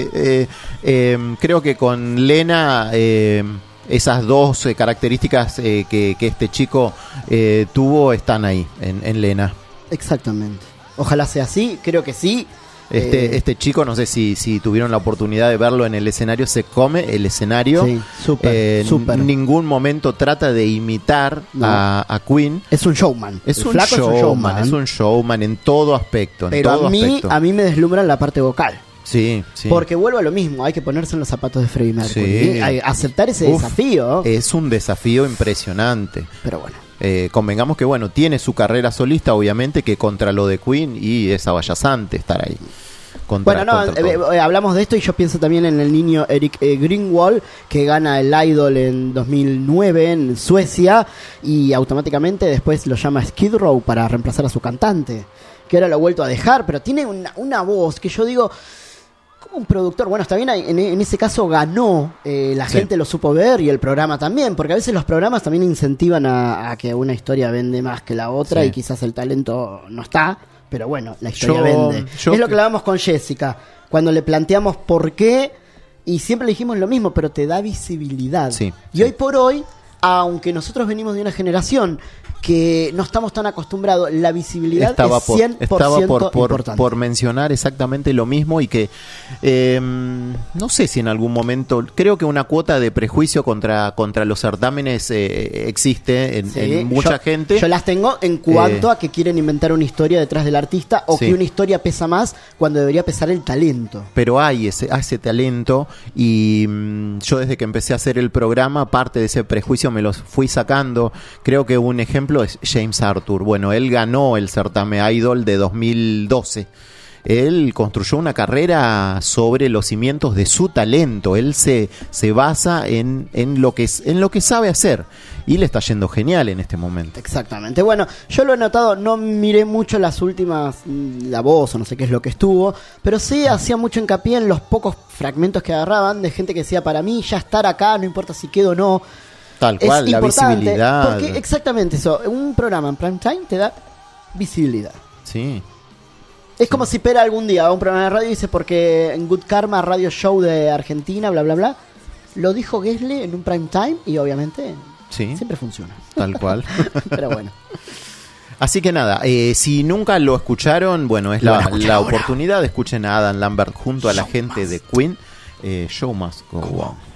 creo que con Lena, esas dos características que este chico tuvo están ahí en Lena. Exactamente. Ojalá sea así, creo que sí. Este chico, no sé si tuvieron la oportunidad de verlo en el escenario, se come el escenario. Sí, súper. En ningún momento trata de imitar a Queen. Es un showman. Es un showman en todo aspecto. Pero a mí me deslumbra la parte vocal. Sí. Porque vuelvo a lo mismo, hay que ponerse en los zapatos de Freddie Mercury. Sí. Aceptar ese desafío. Es un desafío impresionante. Pero bueno. Convengamos que tiene contra solista, obviamente, que contra lo de Queen, y es avallazante estar ahí. Hablamos de esto y yo pienso también en el niño Eric Greenwald, que gana el Idol en 2009 en Suecia, y automáticamente después lo llama Skid Row para reemplazar a su cantante, que ahora lo ha vuelto a dejar, pero tiene una voz que yo digo, como un productor, está bien, en ese caso ganó, la gente lo supo ver, y el programa también, porque a veces los programas también incentivan a que una historia vende más que la otra, y quizás el talento no está, pero bueno, la historia vende. Es lo que hablábamos con Jessica, cuando le planteamos por qué, y siempre le dijimos lo mismo, pero te da visibilidad. Y hoy por hoy, aunque nosotros venimos de una generación que no estamos tan acostumbrados, la visibilidad es 100% importante. Por mencionar exactamente lo mismo, y que no sé si en algún momento, creo que una cuota de prejuicio contra los certámenes existe en mucha gente. Yo las tengo en cuanto a que quieren inventar una historia detrás del artista, o que una historia pesa más cuando debería pesar el talento. Pero hay ese talento, y yo desde que empecé a hacer el programa, parte de ese prejuicio me los fui sacando. Creo que un ejemplo es James Arthur. Bueno, él ganó el certamen Idol de 2012. él construyó una carrera sobre los cimientos de su talento. Él se basa en lo que sabe hacer y le está yendo genial en este momento. Exactamente. Bueno, yo lo he notado, no miré mucho las últimas, La Voz o no sé qué es lo que estuvo, pero sí hacía mucho hincapié en los pocos fragmentos que agarraban de gente que decía, para mí ya estar acá, no importa si quedo o no. Tal cual, es la visibilidad. Porque exactamente eso, un programa en prime time te da visibilidad. Sí. Es como si Pera algún día va a un programa de radio y dice, porque en Good Karma, radio show de Argentina, bla, bla, bla, lo dijo Gessle en un prime time y obviamente siempre funciona. Tal cual. Pero bueno. Así que nada, si nunca lo escucharon, bueno, es la oportunidad. Escuchen a Adam Lambert junto a la gente de Queen. Show Must Go On.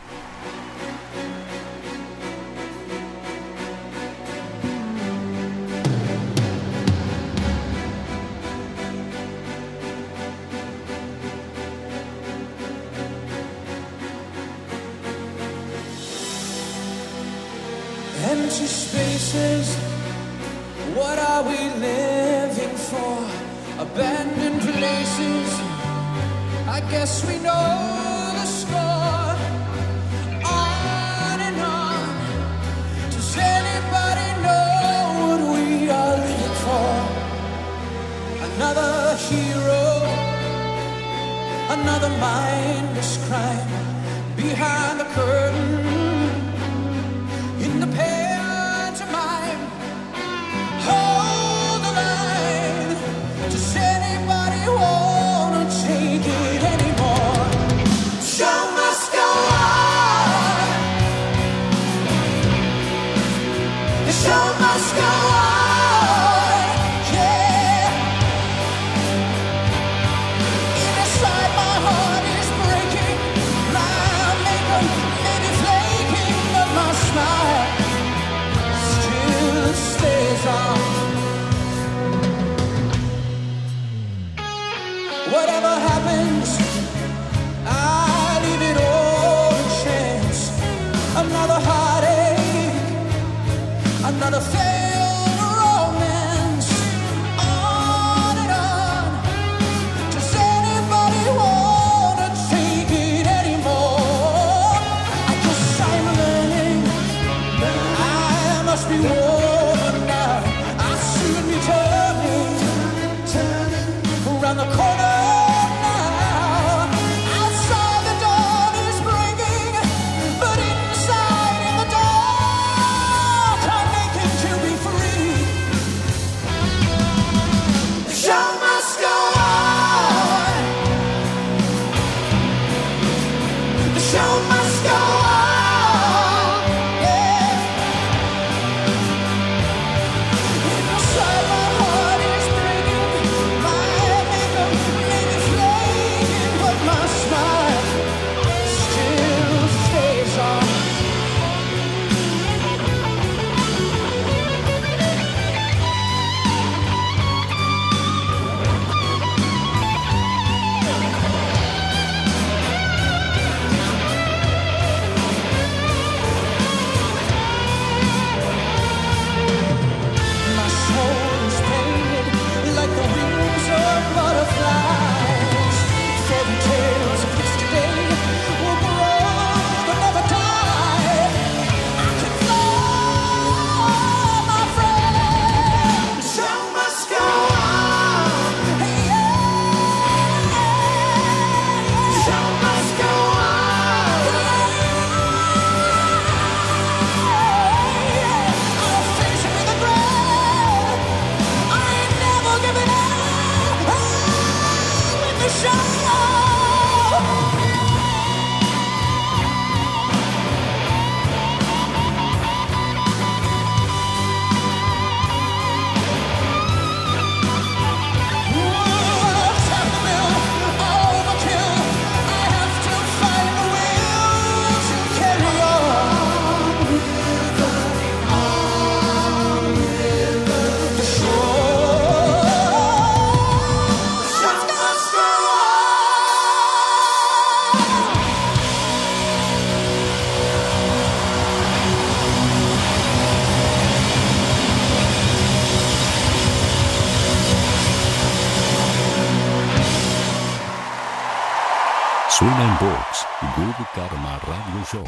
Empty spaces, what are we living for? Abandoned places, I guess we know the score. On and on, does anybody know what we are living for? Another hero, another mindless crime, behind the curtain, in the pantomime. Hold the line. Does anybody wanna take it anymore? Show must go on. The show must go on. Yeah. Inside my heart is breaking. My makeup may be flaking, but my smile still stays on. Whatever happens, I leave it all to chance. Another heartache, another failed romance. On and on. Does anybody wanna take it anymore? I guess I'm learning. I must be warmer now. I see me turning around the corner now. Outside the dawn is breaking, but inside in the dark I'm making to be free. The show must go on. The show must go on. Yeah. Inside my heart is breaking. My makeup may be flaking, but my smile still stays on. My soul is painted like the wings of butterflies. Fairy tales of yesterday will grow but never die. I can fly, my friend. The show must go on. Yeah. The show must go on. I'll face it with a grin. I ain't never giving up. With the show. Show must go on. Suena en Vox, Good Karma Radio Show.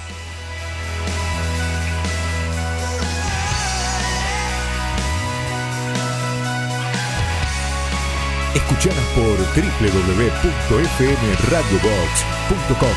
Escuchadas por www.fmradiobox.com.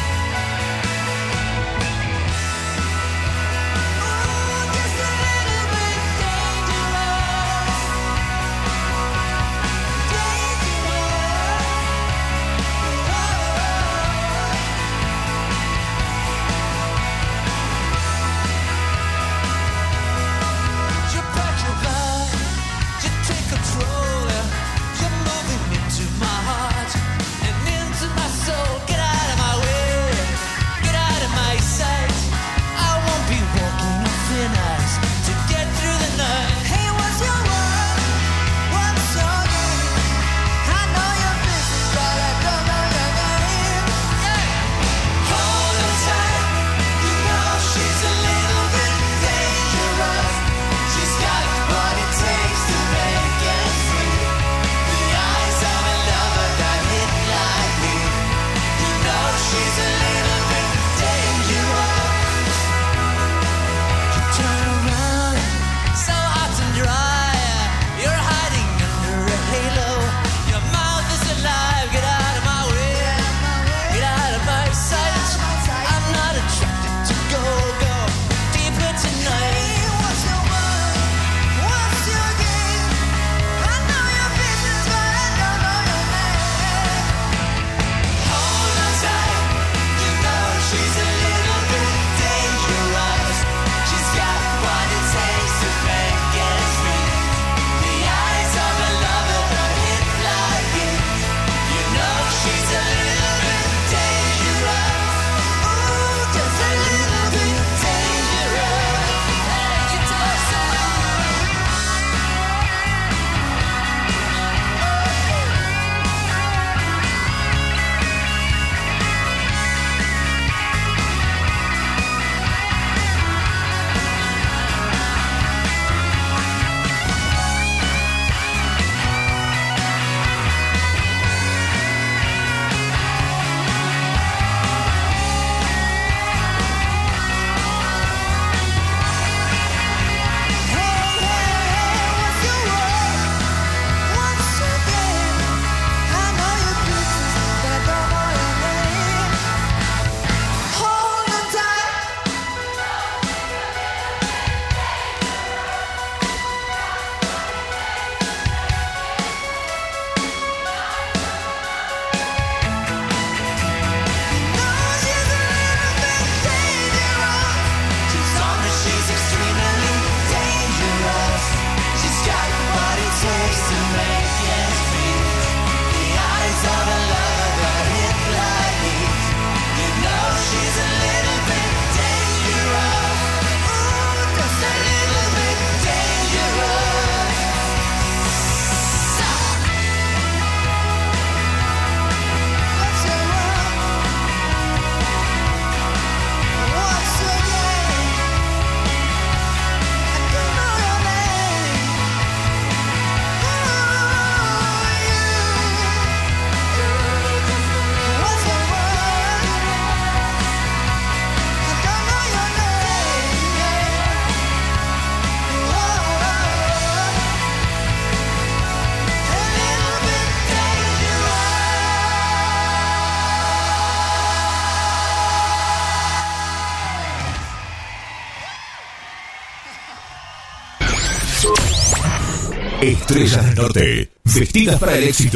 Estrellas del Norte, vestidas para el éxito.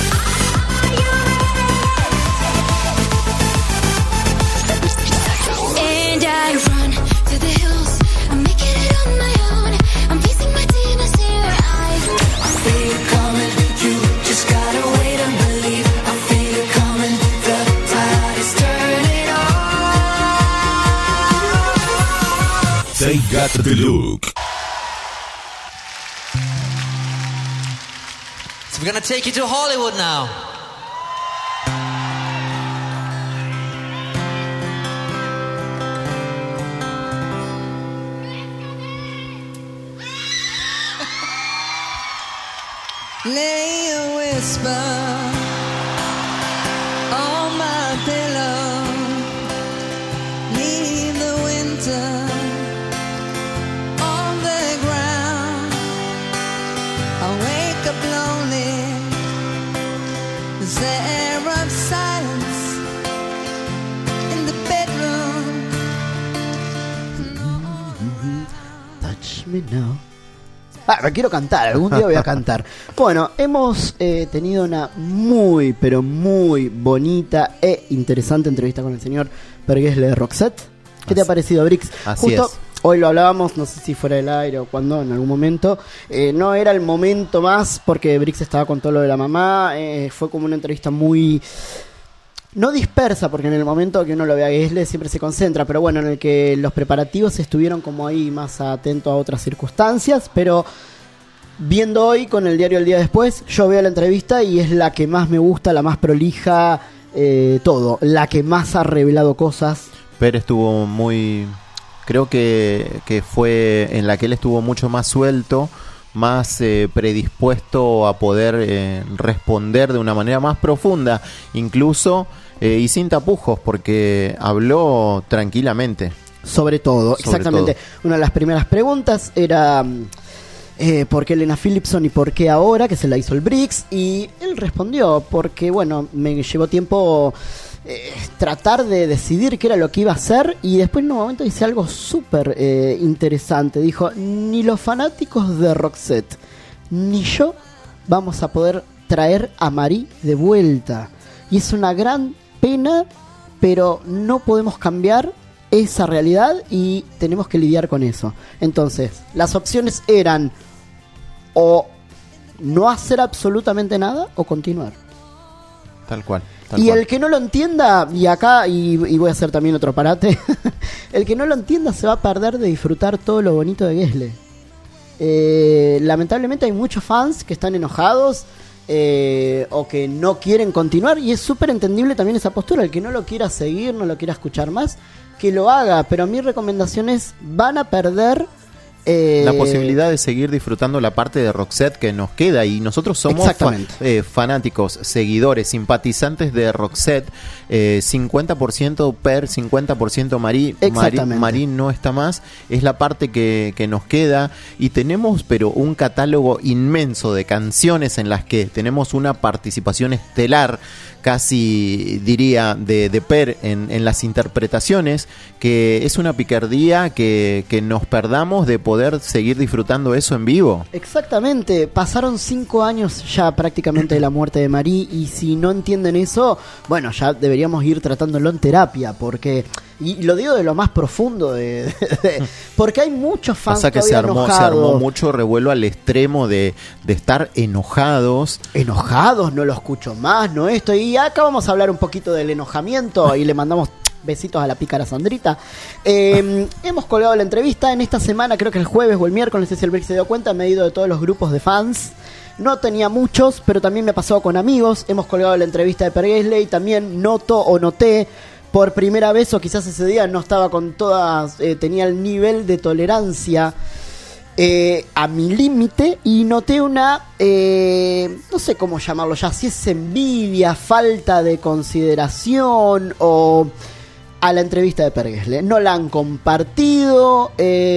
They got the look. So we're gonna take you to Hollywood now. Lay a whisper on my Is there of silence in the bedroom? Touch me now. Me quiero cantar, algún día voy a cantar. Bueno, hemos tenido una muy, pero muy bonita e interesante entrevista con el señor Per Gessle de Roxette. ¿Qué te ha parecido, Brix? Así Justo es. hoy lo hablábamos, no sé si fuera del aire o cuando, en algún momento. No era el momento más porque Brix estaba con todo lo de la mamá. Fue como una entrevista muy... no dispersa, porque en el momento que uno lo ve a Gessle siempre se concentra, pero bueno, en el que los preparativos estuvieron como ahí más atentos a otras circunstancias, pero viendo hoy con el diario El Día Después, yo veo la entrevista y es la que más me gusta, la más prolija, todo, la que más ha revelado cosas. Per estuvo muy... creo que fue en la que él estuvo mucho más suelto, más predispuesto a poder responder de una manera más profunda, incluso y sin tapujos, porque habló tranquilamente. Sobre todo, exactamente. Una de las primeras preguntas era ¿por qué Lena Philipson y por qué ahora? Que se la hizo el Brix, y él respondió, porque bueno, me llevó tiempo tratar de decidir qué era lo que iba a hacer, y después en un momento dice algo súper interesante. Dijo, ni los fanáticos de Roxette ni yo vamos a poder traer a Marie de vuelta, y es una gran pena, pero no podemos cambiar esa realidad y tenemos que lidiar con eso. Entonces, las opciones eran o no hacer absolutamente nada o continuar. Tal cual. Y el que no lo entienda, y acá, y voy a hacer también otro parate, el que no lo entienda se va a perder de disfrutar todo lo bonito de Gessle. Lamentablemente hay muchos fans que están enojados o que no quieren continuar, y es súper entendible también esa postura. El que no lo quiera seguir, no lo quiera escuchar más, que lo haga, pero mi recomendación es, van a perder la posibilidad de seguir disfrutando la parte de Roxette que nos queda, y nosotros somos fanáticos, seguidores, simpatizantes de Roxette, 50% Per, 50% Marie. Marie no está más, es la parte que nos queda, y tenemos pero un catálogo inmenso de canciones en las que tenemos una participación estelar, casi diría, de Per en las interpretaciones, que es una picardía que nos perdamos de poder seguir disfrutando eso en vivo. Exactamente, pasaron 5 años ya prácticamente de la muerte de Marie, y si no entienden eso, bueno, ya deberíamos ir tratándolo en terapia, porque, y lo digo de lo más profundo, porque hay muchos fans. Pasa que se armó mucho revuelo al extremo de estar enojados, no lo escucho más, no esto, y acá vamos a hablar un poquito del enojamiento y le mandamos besitos a la pícara Sandrita. Hemos colgado la entrevista en esta semana, creo que el jueves o el miércoles, no sé si el Brix se dio cuenta, me he ido de todos los grupos de fans. No tenía muchos, pero también me pasó con amigos. Hemos colgado la entrevista de Per Gessle y también noté por primera vez, o quizás ese día no estaba con todas, tenía el nivel de tolerancia a mi límite, y noté una, no sé cómo llamarlo ya, si es envidia, falta de consideración o... a la entrevista de Per Gessle. No la han compartido,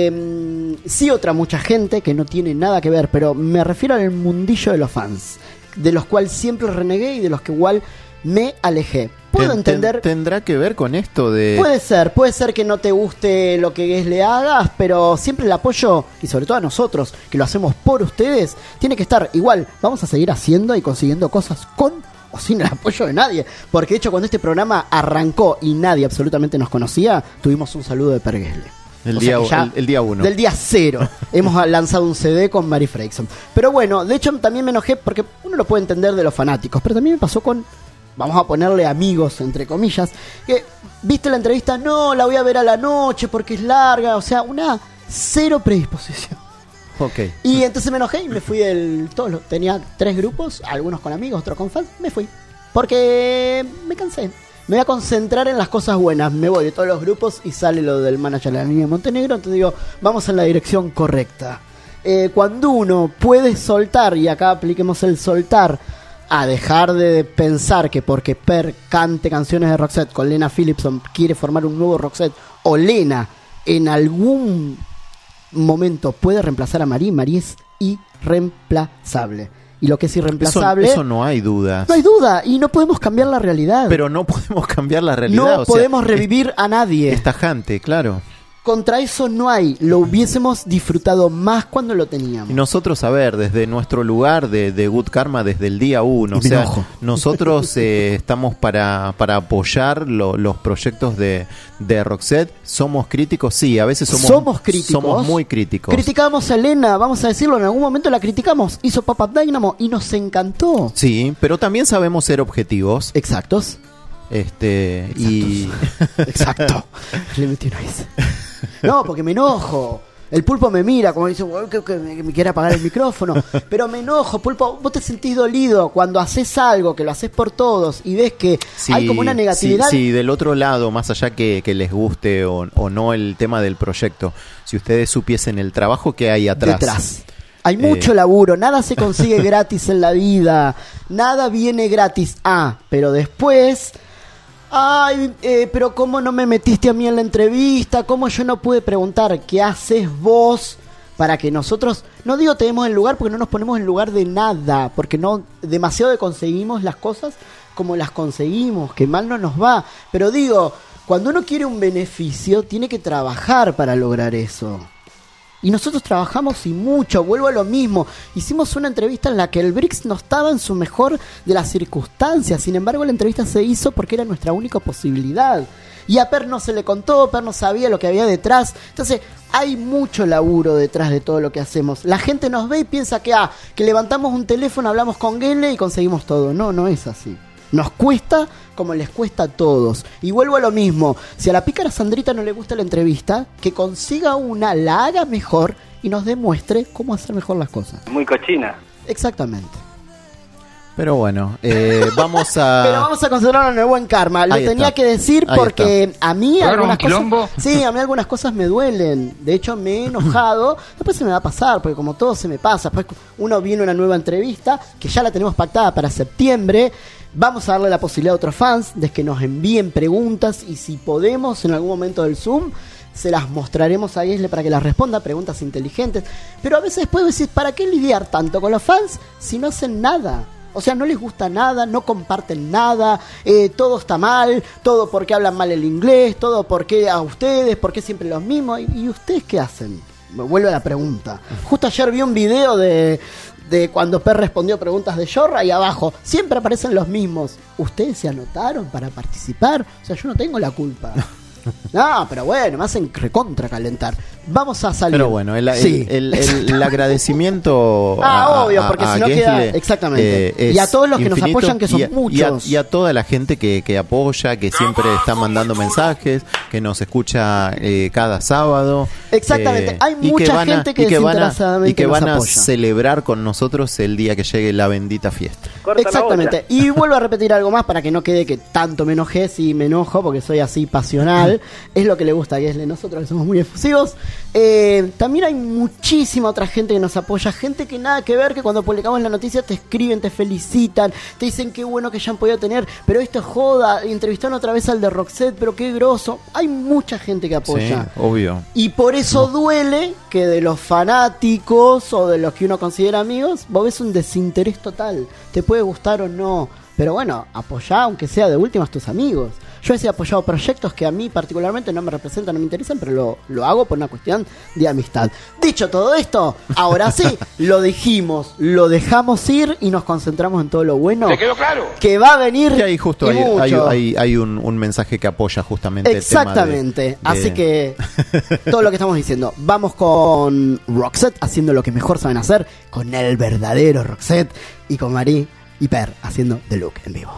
sí otra mucha gente que no tiene nada que ver, pero me refiero al mundillo de los fans, de los cuales siempre renegué y de los que igual me alejé. Puedo entender... ¿Tendrá que ver con esto de...? Puede ser que no te guste lo que Gessle hagas, pero siempre el apoyo, y sobre todo a nosotros, que lo hacemos por ustedes, tiene que estar igual. Vamos a seguir haciendo y consiguiendo cosas con o sin el apoyo de nadie, porque de hecho cuando este programa arrancó y nadie absolutamente nos conocía, tuvimos un saludo de Per Gessle. El día 1. Del día 0. Hemos lanzado un CD con Marie Fredriksson. Pero bueno, de hecho también me enojé porque uno lo puede entender de los fanáticos, pero también me pasó con, vamos a ponerle amigos, entre comillas, que viste la entrevista, no, la voy a ver a la noche porque es larga, o sea, una cero predisposición. Okay. Y entonces me enojé y me fui tenía 3 grupos, algunos con amigos, otros con fans, me fui. Porque me cansé. Me voy a concentrar en las cosas buenas. Me voy de todos los grupos y sale lo del manager de la niña de Montenegro. Entonces digo, vamos en la dirección correcta. Cuando uno puede soltar, y acá apliquemos el soltar, a dejar de pensar que porque Per cante canciones de Roxette con Lena Philipson quiere formar un nuevo Roxette, o Lena en algún momento puede reemplazar a Marie. Marie es irreemplazable. y lo que es irreemplazable. Eso no hay dudas. No hay duda, y no podemos cambiar la realidad. Pero no podemos cambiar la realidad. No podemos revivir a nadie. Es tajante, claro. Contra eso no hay. Lo hubiésemos disfrutado más cuando lo teníamos. Y nosotros, a ver, desde nuestro lugar de Good Karma, desde el día 1, o sea, nosotros estamos para apoyar los proyectos de Roxette. ¿Somos críticos? Sí, a veces somos críticos. Somos muy críticos. Criticamos a Elena, vamos a decirlo, en algún momento la criticamos. Hizo Pop-Up Dynamo y nos encantó. Sí, pero también sabemos ser objetivos. Exactos. Y... Exacto. Le metí una vez. No, porque me enojo. El Pulpo me mira como dice, creo que me quiere apagar el micrófono. Pero me enojo, Pulpo. Vos te sentís dolido cuando haces algo, que lo haces por todos y ves que hay como una negatividad. Sí, del otro lado, más allá que les guste o no el tema del proyecto, si ustedes supiesen el trabajo que hay atrás. Hay mucho laburo, nada se consigue gratis en la vida, nada viene gratis. Pero después... pero ¿cómo no me metiste a mí en la entrevista? ¿Cómo yo no pude preguntar qué haces vos para que nosotros, no digo te demos el lugar porque no nos ponemos en lugar de nada, porque no demasiado conseguimos las cosas como las conseguimos, que mal no nos va, pero digo, cuando uno quiere un beneficio tiene que trabajar para lograr eso. Y nosotros trabajamos y mucho, vuelvo a lo mismo. Hicimos una entrevista en la que el Brix no estaba en su mejor de las circunstancias. Sin embargo, la entrevista se hizo porque era nuestra única posibilidad. Y a Per no se le contó, Per no sabía lo que había detrás. Entonces, hay mucho laburo detrás de todo lo que hacemos. La gente nos ve y piensa que levantamos un teléfono, hablamos con Gele y conseguimos todo. No, no es así. Nos cuesta como les cuesta a todos. Y vuelvo a lo mismo. Si a la pícara Sandrita no le gusta la entrevista, que consiga una, la haga mejor y nos demuestre cómo hacer mejor las cosas. Muy cochina. Exactamente. Pero bueno, vamos a... Pero vamos a considerarlo en el buen karma. Lo tenía que decir porque a mí algunas cosas... Sí, a mí algunas cosas me duelen. De hecho, me he enojado. Después se me va a pasar, porque como todo se me pasa. Después uno viene a una nueva entrevista, que ya la tenemos pactada para septiembre. Vamos a darle la posibilidad a otros fans de que nos envíen preguntas y si podemos en algún momento del Zoom se las mostraremos a Gisle para que las responda, preguntas inteligentes. Pero a veces después decís, ¿para qué lidiar tanto con los fans si no hacen nada? O sea, no les gusta nada, no comparten nada, todo está mal, todo porque hablan mal el inglés, todo porque a ustedes, porque siempre los mismos. ¿Y ustedes qué hacen? Me vuelve a la pregunta. Justo ayer vi un video de cuando Per respondió preguntas de Yorra y abajo siempre aparecen los mismos. ¿Ustedes se anotaron para participar? O sea, yo no tengo la culpa. No, pero bueno, me hacen recontra calentar. Vamos a salir. Pero bueno, el agradecimiento obvio, porque si no queda exactamente. Y a todos los que infinito, nos apoyan, que son muchos. Y a toda la gente que apoya, que siempre está mandando mensajes, que nos escucha cada sábado. Exactamente, hay mucha gente que desinteresadamente nos van a apoya. Celebrar con nosotros el día que llegue la bendita fiesta. Exactamente, y vuelvo a repetir algo más para que no quede que tanto me enojé, si me enojo porque soy así pasional. Es lo que le gusta a Gisle, nosotros que somos muy efusivos. También hay muchísima otra gente que nos apoya, gente que nada que ver, que cuando publicamos la noticia te escriben, te felicitan, te dicen qué bueno que ya han podido tener, pero esto es joda, entrevistaron otra vez al de Roxette, pero qué groso. Hay mucha gente que apoya. Sí, obvio. Y por eso duele que de los fanáticos o de los que uno considera amigos, vos ves un desinterés total. Te puede gustar o no, pero bueno, apoyá aunque sea de últimas tus amigos. Yo he apoyado proyectos que a mí particularmente no me representan, no me interesan, pero lo hago por una cuestión de amistad. Dicho todo esto, ahora sí, lo dijimos, lo dejamos ir y nos concentramos en todo lo bueno. ¿Te quedó claro? Que va a venir. Y ahí justo hay un mensaje que apoya justamente exactamente. El tema Así que todo lo que estamos diciendo, vamos con Roxette haciendo lo que mejor saben hacer, con el verdadero Roxette, y con Marie y Per haciendo The Look en vivo.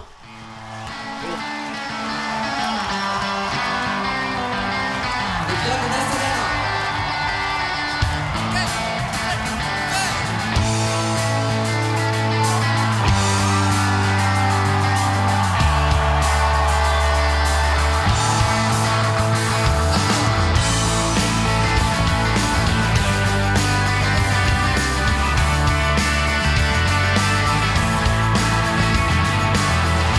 I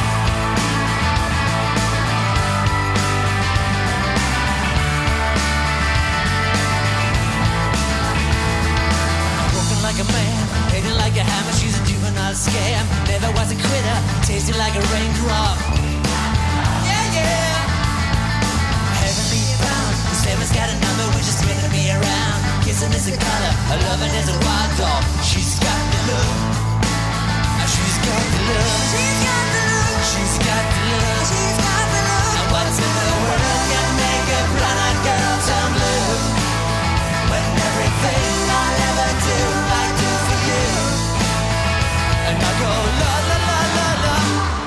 kissing is a color, her loving is a wild dog. She's got the look. She's got the look. She's got the look. She's got the look. She's got the look. And what's in the world can make a brown-eyed girl turn blue? When everything I'll ever do, I do for you. And I go la la la la la.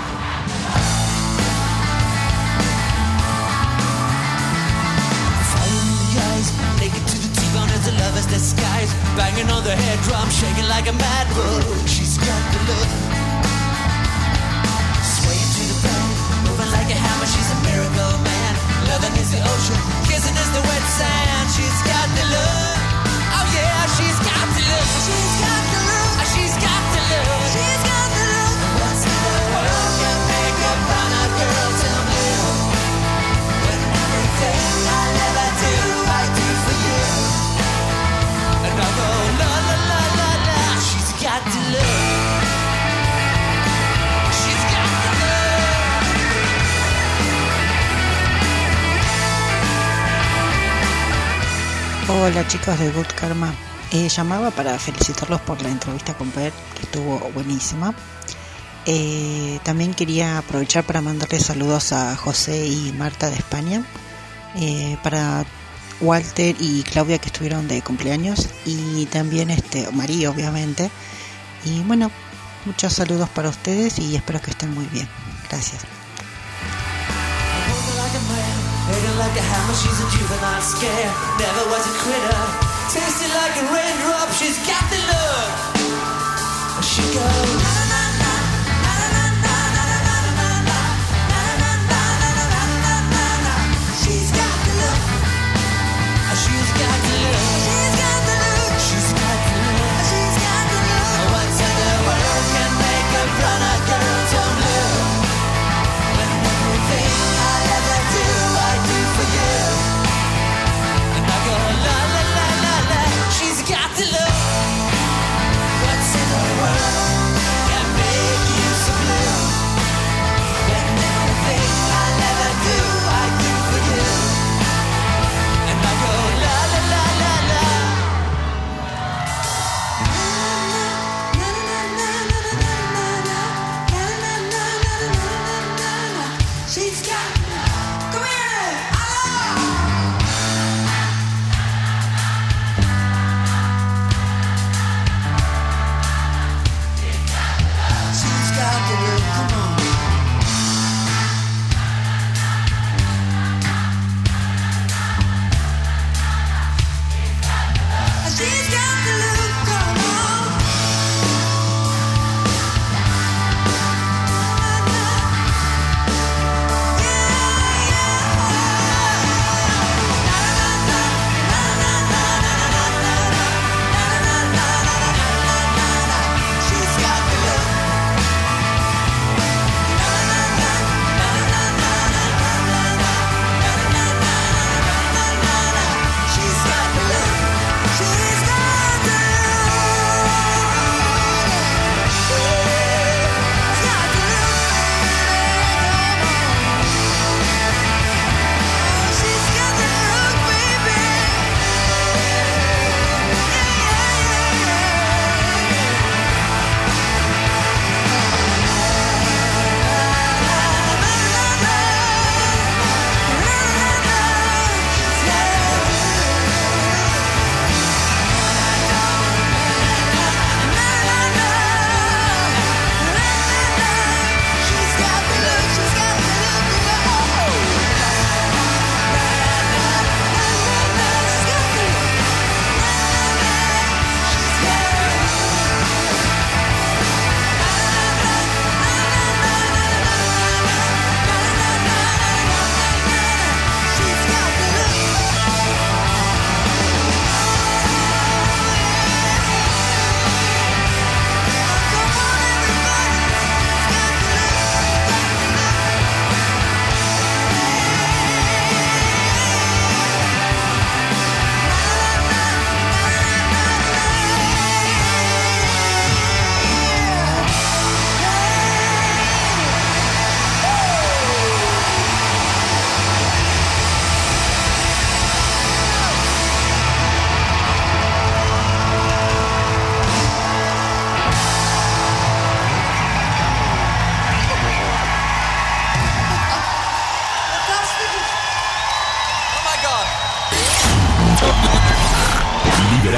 Fire in the eyes, naked to the T-bone as a lover's disguise. Banging on the head drum, shaking like a mad bull. She's got the look. Swaying to the band, moving like a hammer. She's a miracle man. Loving is the ocean, kissing is the wet sand. She's got the look. Oh yeah, she's got the look. She's got the look. She's got the look. She's got the look. What's in the world can make a brown-eyed girl turn blue? When everything I'll ever do, I do for you. And I go la la la la la. She's got the look. She's got the look. Hola chicos de Good Karma, llamaba para felicitarlos por la entrevista con Per, que estuvo buenísima. También quería aprovechar para mandarles saludos a José y Marta de España, para Walter y Claudia que estuvieron de cumpleaños, y también María obviamente. Y bueno, muchos saludos para ustedes y espero que estén muy bien. Gracias. Hitting like a hammer, she's a juvenile scare. Never was a critter, tasted like a raindrop. She's got the look. She goes na na na na na na na na na na na na na na. She's got the look. She's got the look. She's got the look. She's got the look. She's got the look. What's in the world can make a brown-eyed girl turn blue? When everything I'll ever do, I do for you. And I go la la la la la. She's got the look. What's in the world?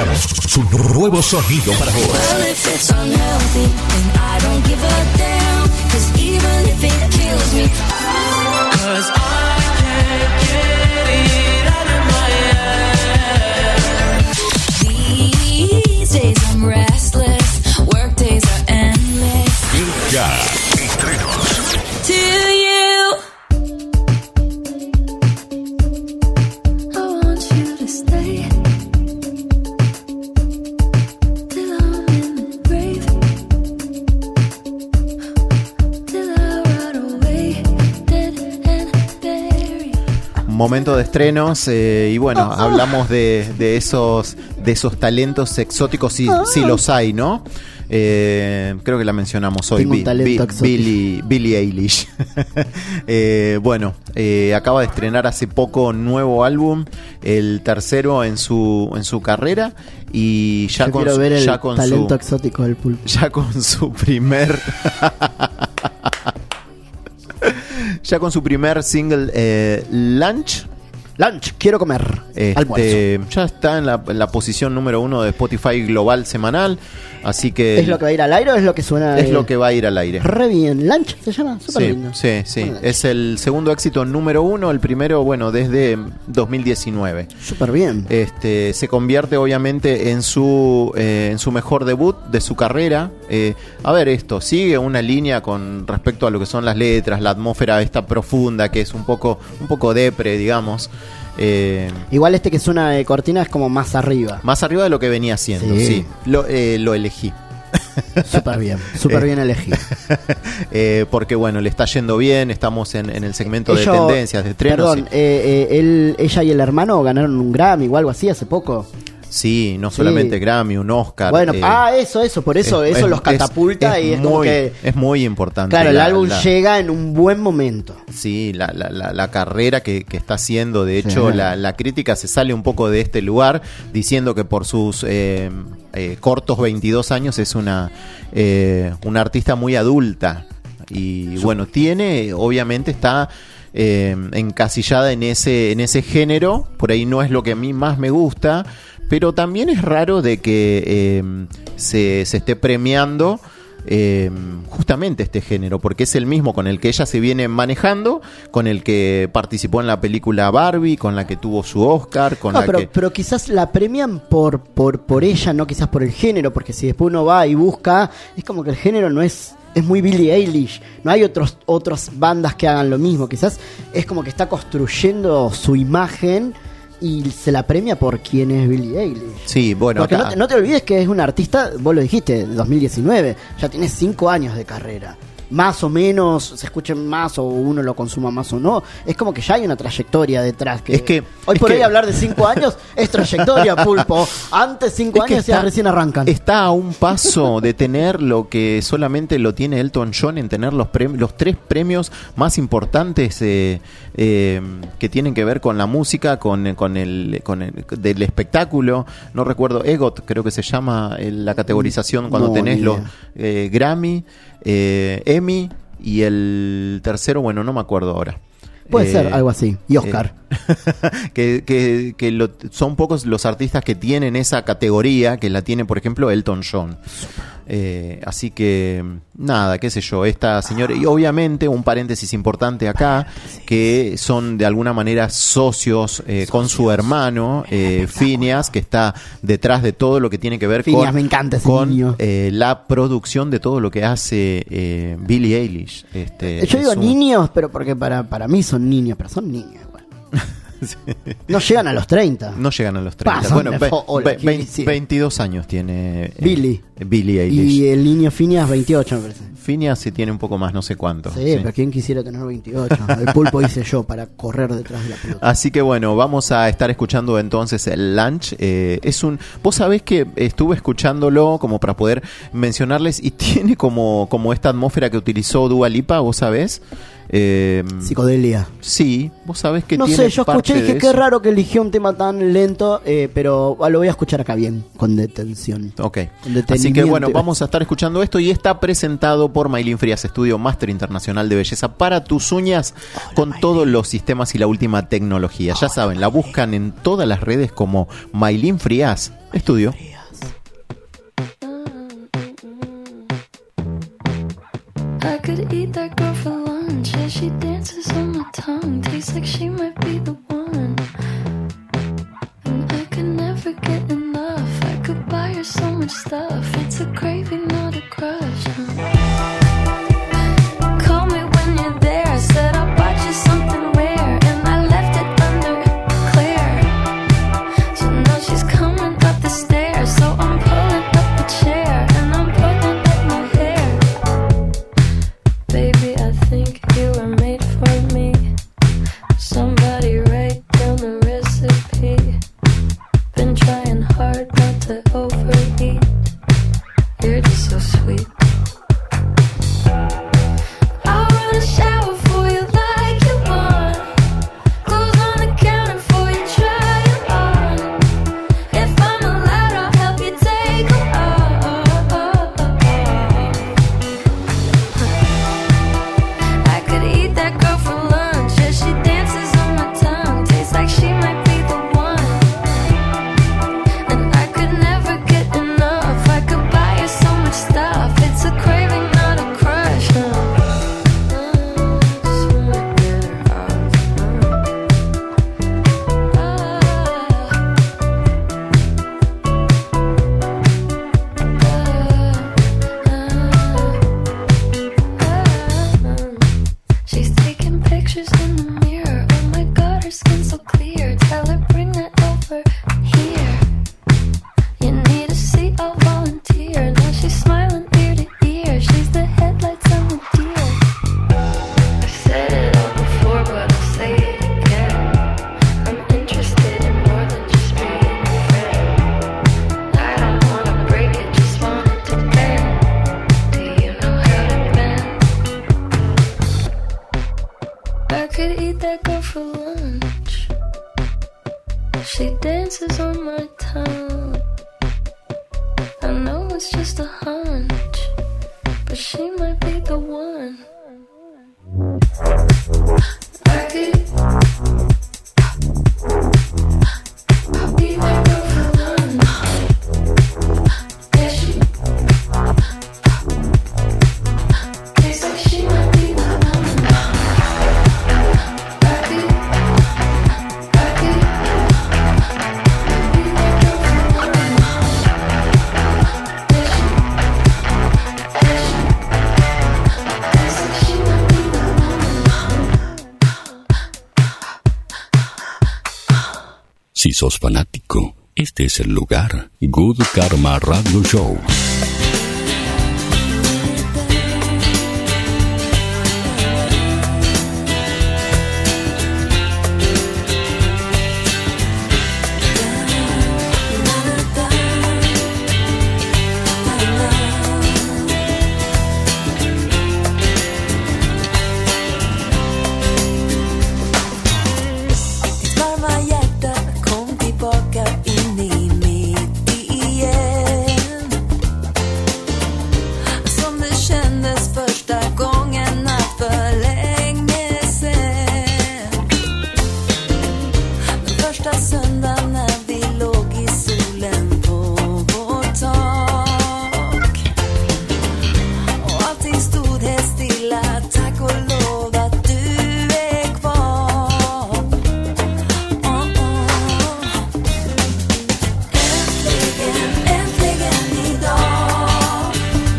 creamos su nuevo sonido para vos. Well, if it's unhealthy, then I don't give a damn. 'Cause even if it kills me, 'cause I can't get it out of my head. These days I'm restless, work days are endless. Ya, estrenos. To you, I want you to stay till I'm in the grave, till I rot away, dead and buried. Momento de estrenos y bueno, hablamos de esos talentos exóticos, si los hay, ¿no? Creo que la mencionamos hoy. Tengo un talento exótico. Billie Eilish. Bueno, acaba de estrenar hace poco nuevo álbum, el tercero en su carrera, y ya Yo con quiero ver el ya con talento su exótico del pulpo. ya con su primer ya con su primer single, Lunch, Quiero comer. Almuerzo. ya está en la posición número 1 de Spotify global semanal, así que ¿Es lo que va a ir al aire o es lo que suena? es lo que va a ir al aire. Re bien. Lunch se llama. Súper Sí, lindo. sí. Bueno, Es el segundo éxito número 1, el primero, bueno, desde 2019. súper bien. Se convierte obviamente en su mejor debut de su carrera. A ver, esto sigue una línea con respecto a lo que son las letras, la atmósfera esta profunda que es un poco depre, digamos. Igual este que suena de cortina es como más arriba. Más arriba de lo que venía haciendo, Sí. sí. Lo elegí. Súper bien bien elegido. Porque bueno, le está yendo bien, estamos en el segmento de Ellos- tendencias, de estrenos. Perdón, ella y el hermano ganaron un Grammy o algo así hace poco. Sí, no Sí. solamente Grammy, un Oscar. Bueno, eso, por eso los catapulta y es como muy, que... es muy importante. Claro, el álbum llega en un buen momento. Sí, la carrera que está haciendo. De hecho, Sí. la crítica se sale un poco de este lugar diciendo que por sus cortos 22 años es una artista muy adulta. Y bueno, obviamente está encasillada en ese género. Por ahí no es lo que a mí más me gusta, pero también es raro de que se esté premiando justamente este género, porque es el mismo con el que ella se viene manejando, con el que participó en la película Barbie, con la que tuvo su Oscar, pero quizás la premian por ella, no quizás por el género, porque si después uno va y busca, es como que el género no es muy Billie Eilish, no hay otras bandas que hagan lo mismo, quizás es como que está construyendo su imagen y se la premia por quién es Billie Eilish. Sí, bueno, Porque acá no te olvides que es una artista, vos lo dijiste, 2019, ya tiene 5 años de carrera. Más o menos, se escuchen más o uno lo consuma más o no. Es como que ya hay una trayectoria detrás. Hoy por hoy hablar de 5 años es trayectoria, pulpo. Antes 5 años ya recién arrancan. Está a un paso de tener lo que solamente lo tiene Elton John, en tener los 3 premios más importantes que tienen que ver con la música, con el del espectáculo. No recuerdo, EGOT creo que se llama la categorización cuando No, tenés ni los idea. Grammy, Emmy, y el tercero, bueno, no me acuerdo ahora. Puede ser algo así. Y Oscar. Son pocos los artistas que tienen esa categoría, que la tiene, por ejemplo, Elton John. Así que, nada, qué sé yo, esta señora, y obviamente un paréntesis importante acá, que son de alguna manera socios con su hermano, Phineas, que está detrás de todo lo que tiene que ver Phineas, me encanta ese niño. la producción de todo lo que hace Billie Eilish. Yo digo niños, pero porque para mí son niños, pero son niños. Bueno. No llegan a los 30. No llegan a los 30. Pasan Bueno, de hola, ¿quién hicieron? 22 años tiene Billie Eilish. Y el niño Phineas 28, me parece. Phineas sí tiene un poco más, no sé cuánto. Sí, pero ¿quién quisiera tener 28? El pulpo dice yo, para correr detrás de la pelota. Así que bueno, vamos a estar escuchando entonces el Lunch. Vos sabés que estuve escuchándolo como para poder mencionarles, y tiene como esta atmósfera que utilizó Dua Lipa, ¿vos sabés? Psicodelia. Sí, vos sabés que No tiene sé, yo escuché y parte dije de qué eso. raro que eligió un tema tan lento, pero lo voy a escuchar acá bien, con detención. Ok, Con así que detenimiento. bueno, vamos a estar escuchando esto, y está presentado por Maylin Frías, Estudio Máster Internacional de Belleza para tus uñas, con todos los sistemas y la última tecnología. Ya saben, la buscan en todas las redes como Maylin Frías, Estudio. I could eat that girl for lunch as she dances on my tongue. Tastes like she might be the one. And I could never get enough. I could buy her so much stuff. It's a craving, not a crush. Call me when you're there. I said I'll buy you something rare. And I left it under Claire. So now she's coming up the stairs. So I'm pulling up a chair. And I'm pulling up my hair. Baby, I think you were made for me. Somebody write down the recipe. Been trying hard not to overeat. You're just so sweet. I'll run a shower for you like you want. Clothes on the counter for you, try it on. If I'm allowed, I'll help you take them off. I could eat that girl for lunch as she dances on my tongue. Tastes like she might be the one. And I could never get enough. I could buy her so much stuff. It's a craving, not a crush. Just wanna get her off. She's taking pictures in the mirror. Oh my god, her skin's so clear. Tell her bring that over here. You need a seat, I'll volunteer. Now she's smiling ear to ear. She's the headlights on the deer. I've said it all before, but I'll say it again. I'm interested in more than just being a friend. I don't wanna break it, just want it to bend. Do you know how to bend? I could eat that girl for lunch. She dances on my tongue. I know it's just a hunch, but she might be the one. I could eat that girl for lunch. Yeah, she tastes like she might be the one. I could eat that girl for lunch. Yeah, she tastes like she might be the one. Si sos fanático, este es el lugar. Good Karma Radio Show. Ditt varma hjärta kom tillbaka in i mitt igen. Som det kändes första gången natt för länge sen. Den första söndagen när vi låg i solen på vårt tak. Och allting stod helt stilla, tack och lov att du är kvar. Äntligen idag.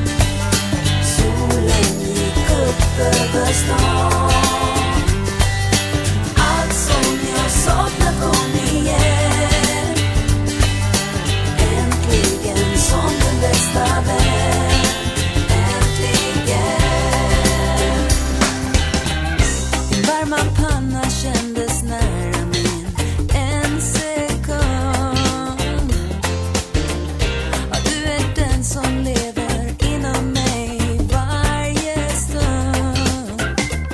Solen gick upp över stan. Allt som jag saknat kom igen. Äntligen som den bästa vän. Äntligen. Din varma panna kändes nära min en sekund. Ja, du är den som lever inom mig varje stund.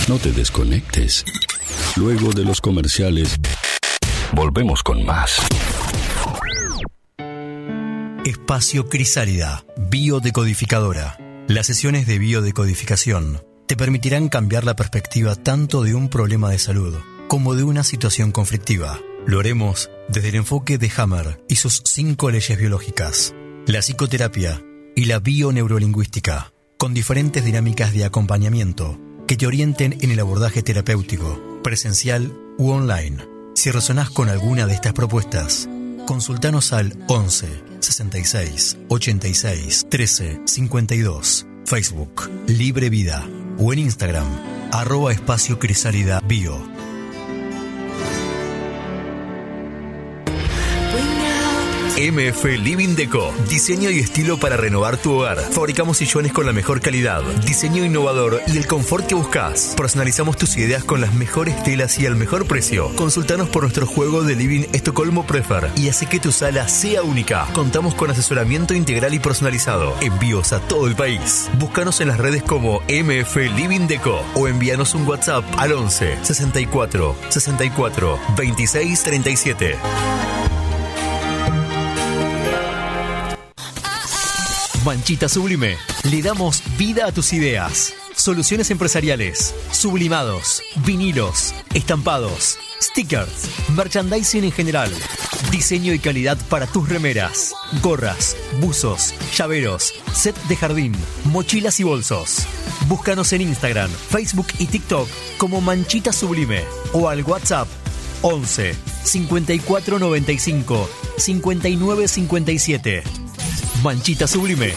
No te desconectes. Luego de los comerciales, volvemos con más. Espacio Crisálida, biodecodificadora. Las sesiones de biodecodificación te permitirán cambiar la perspectiva tanto de un problema de salud como de una situación conflictiva. Lo haremos desde el enfoque de Hammer y sus 5 leyes biológicas, la psicoterapia y la bioneurolinguística, con diferentes dinámicas de acompañamiento que te orienten en el abordaje terapéutico, presencial u online. Si resonás con alguna de estas propuestas, consultanos al 11 66 86 13 52, Facebook Libre Vida o en Instagram @espacio crisálida bio. MF Living Deco, diseño y estilo para renovar tu hogar. Fabricamos sillones con la mejor calidad, diseño innovador y el confort que buscas. Personalizamos tus ideas con las mejores telas y al mejor precio. Consultanos por nuestro juego de Living Estocolmo Prefer y hace que tu sala sea única. Contamos con asesoramiento integral y personalizado. Envíos a todo el país. Búscanos en las redes como MF Living Deco o envíanos un WhatsApp al 11 64 64 26 37. Manchita Sublime. Le damos vida a tus ideas. Soluciones empresariales, sublimados, vinilos, estampados, stickers, merchandising en general, diseño y calidad para tus remeras, gorras, buzos, llaveros, set de jardín, mochilas y bolsos. Búscanos en Instagram, Facebook y TikTok como Manchita Sublime o al WhatsApp 11 54 95 59 57. Manchita Sublime.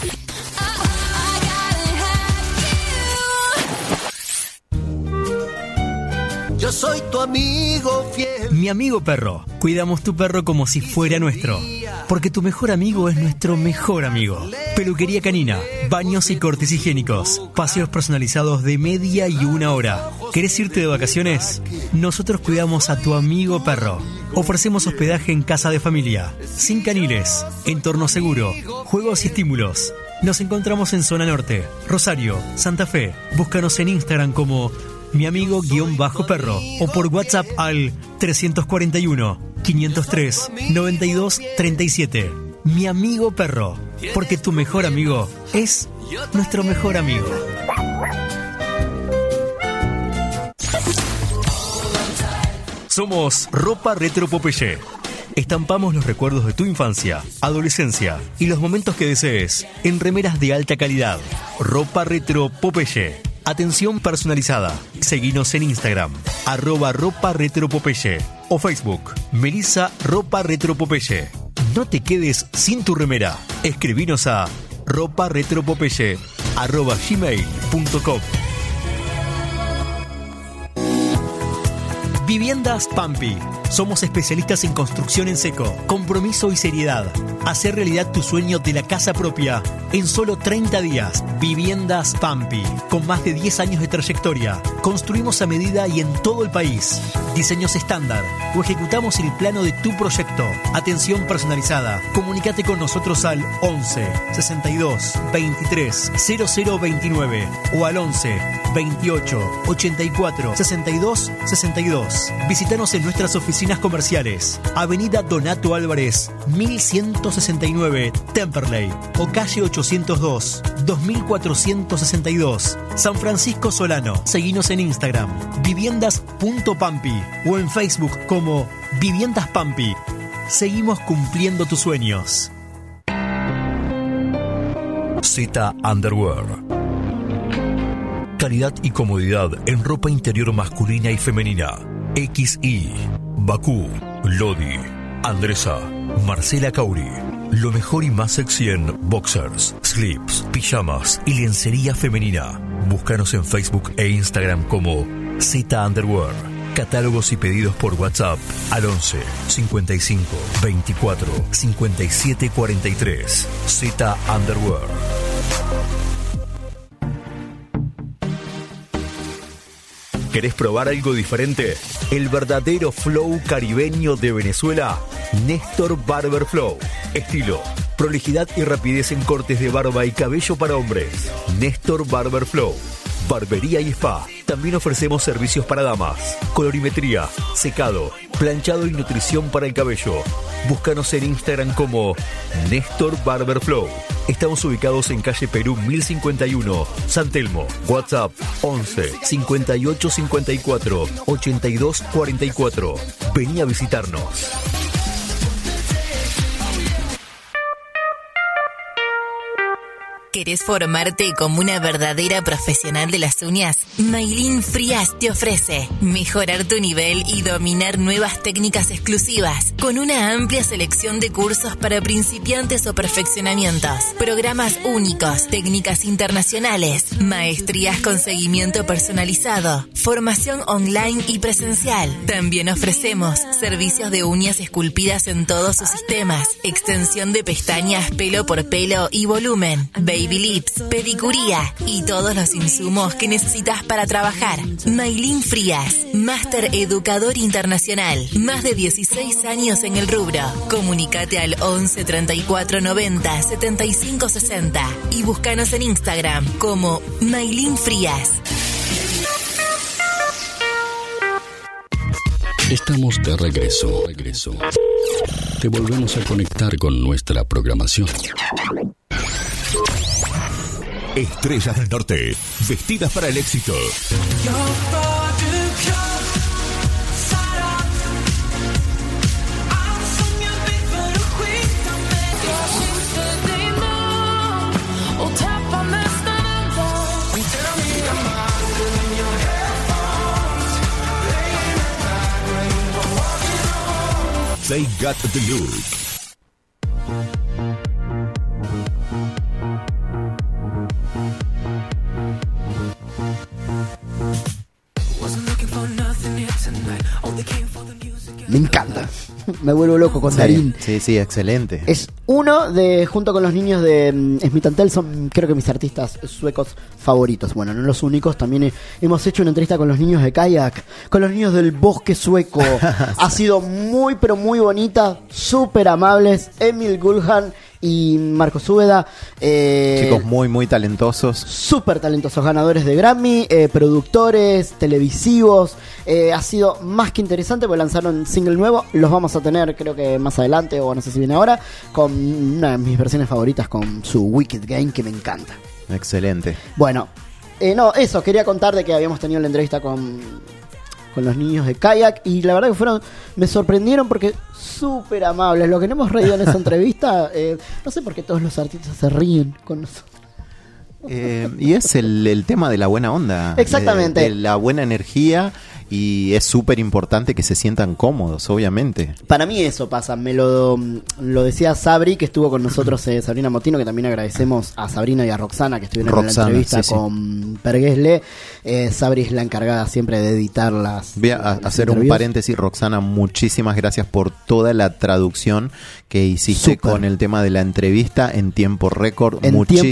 Yo soy tu amigo fiel. Mi amigo perro. Cuidamos tu perro como si fuera nuestro. Porque tu mejor amigo es nuestro mejor amigo. Peluquería canina, baños y cortes higiénicos, paseos personalizados de media y 1 hora. ¿Querés irte de vacaciones? Nosotros cuidamos a tu amigo perro. Ofrecemos hospedaje en casa de familia, sin caniles, entorno seguro, juegos y estímulos. Nos encontramos en Zona Norte, Rosario, Santa Fe. Búscanos en Instagram como mi amigo_perro o por WhatsApp al 341 503 92 37. Mi amigo perro, porque tu mejor amigo es nuestro mejor amigo. Somos Ropa Retro Popeye. Estampamos los recuerdos de tu infancia, adolescencia y los momentos que desees en remeras de alta calidad. Ropa Retro Popeye. Atención personalizada. Seguinos en Instagram, @Ropa Retro Popeye o Facebook, Melissa Ropa Retro Popeye. No te quedes sin tu remera. Escribinos a roparetropopeye@gmail.com. Viviendas Pampi. Somos especialistas en construcción en seco, compromiso y seriedad. Hacer realidad tu sueño de la casa propia en solo 30 días. Viviendas Pampi. Con más de 10 años de trayectoria. Construimos a medida y en todo el país. Diseños estándar o ejecutamos el plano de tu proyecto. Atención personalizada. Comunícate con nosotros al 11 62 23 0029 o al 11 28 84 62 62. Visítanos en nuestras oficinas comerciales. Avenida Donato Álvarez, 1169, Temperley, o calle 802, 2462, San Francisco Solano. Seguinos en Instagram, viviendas.pampi, o en Facebook como Viviendas Pampi. Seguimos cumpliendo tus sueños. Z Underwear. Calidad y comodidad en ropa interior masculina y femenina. XI, Bakú, Lodi, Andresa, Marcela Cauri. Lo mejor y más sexy en boxers, slips, pijamas y lencería femenina. Búscanos en Facebook e Instagram como Z Underwear. Catálogos y pedidos por WhatsApp al 11 55 24 57 43. Z Underwear. ¿Querés probar algo diferente? El verdadero flow caribeño de Venezuela, Néstor Barber Flow. Estilo, prolijidad y rapidez en cortes de barba y cabello para hombres. Néstor Barber Flow. barbería y spa. También ofrecemos servicios para damas, colorimetría, secado, planchado y nutrición para el cabello. Búscanos en Instagram como Néstor Barber Flow. Estamos ubicados en calle Perú 1051, San Telmo. WhatsApp 11 58 54 82 44. Vení a visitarnos. ¿Querés formarte como una verdadera profesional de las uñas? Maylin Frías te ofrece mejorar tu nivel y dominar nuevas técnicas exclusivas con una amplia selección de cursos para principiantes o perfeccionamientos, programas únicos, técnicas internacionales, maestrías con seguimiento personalizado, formación online y presencial. También ofrecemos servicios de uñas esculpidas en todos sus sistemas, extensión de pestañas pelo por pelo y volumen, baby lips, pedicuría y todos los insumos que necesitas para trabajar. Maylin Frías, Máster Educador Internacional, más de 16 años en el rubro. Comunicate al 11 34 90 75 60 y búscanos en Instagram como Maylin Frías. Estamos de regreso. Te volvemos a conectar con nuestra programación. Estrellas del Norte, vestidas para el éxito. They got the look. Me encanta. Me vuelvo loco con Darín. Sí, excelente. Es uno de, junto con los niños de Smith & Tell, son creo que mis artistas suecos favoritos. Bueno, no los únicos, también hemos hecho una entrevista con los niños de Kayak, con los niños del bosque sueco. Ha sido muy, pero muy bonita, súper amables. Emil Gulhan y Marcos Úbeda. Chicos muy, muy talentosos. Súper talentosos, ganadores de Grammy, productores, televisivos. Ha sido más que interesante porque lanzaron single nuevo. Los vamos a tener creo que más adelante o no sé si viene ahora, con una de mis versiones favoritas, con su Wicked Game, que me encanta. Excelente. Bueno, no, eso, quería contar de que habíamos tenido la entrevista con los niños de Kayak y la verdad que me sorprendieron porque súper amables. Lo que no hemos reído en esa entrevista, no sé por qué todos los artistas se ríen con nosotros. Y es el tema de la buena onda. Exactamente. De la buena energía. Y es súper importante que se sientan cómodos, obviamente. Para mí eso pasa, me lo decía Sabri, que estuvo con nosotros, Sabrina Motino, que también agradecemos a Sabrina y a Roxana, que estuvieron en la entrevista con Perguesle. Sabri es la encargada siempre de editar las... Voy a hacer un paréntesis, Roxana, muchísimas gracias por toda la traducción que hiciste con el tema de la entrevista en tiempo récord.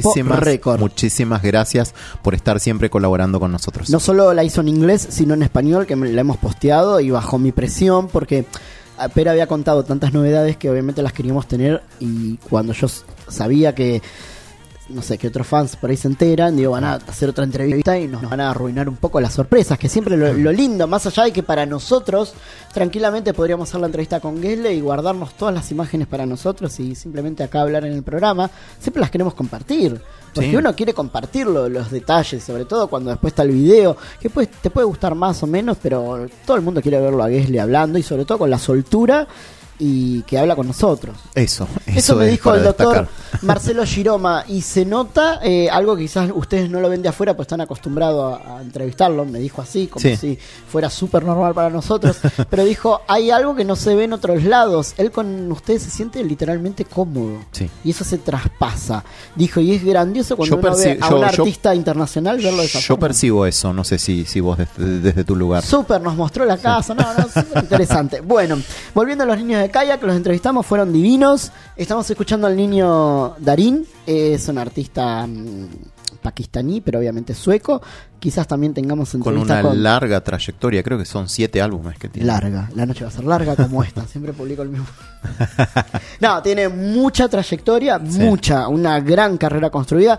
Muchísimas gracias por estar siempre colaborando con nosotros. No solo la hizo en inglés, sino en español, que la hemos posteado y bajo mi presión, porque Pera había contado tantas novedades que obviamente las queríamos tener, y cuando yo sabía que no sé, que otros fans por ahí se enteran, digo, van a hacer otra entrevista y nos van a arruinar un poco las sorpresas, que siempre lo lindo, más allá de que para nosotros tranquilamente podríamos hacer la entrevista con Gesle y guardarnos todas las imágenes para nosotros y simplemente acá hablar en el programa, siempre las queremos compartir, porque uno quiere compartir los detalles, sobre todo cuando después está el video, que te puede gustar más o menos, pero todo el mundo quiere verlo a Gesle hablando, y sobre todo con la soltura y que habla con nosotros. Eso me dijo el doctor Marcelo Giroma, y se nota algo que quizás ustedes no lo ven de afuera, pues están acostumbrados a entrevistarlo, me dijo así, como si fuera súper normal para nosotros, pero dijo, hay algo que no se ve en otros lados, él con ustedes se siente literalmente cómodo, y eso se traspasa, dijo, y es grandioso cuando uno ve a un artista internacional verlo de esa forma. Yo percibo eso, no sé si vos desde tu lugar. Súper, nos mostró la casa, súper interesante. Bueno, volviendo a los niños de Kayak, los entrevistamos, fueron divinos. Estamos escuchando al niño Darín, es un artista pakistaní, pero obviamente sueco. Quizás también tengamos entrevistas con una larga trayectoria, creo que son 7 álbumes que tiene. Larga, la noche va a ser larga como esta, siempre publico el mismo. No, tiene mucha trayectoria, una gran carrera construida.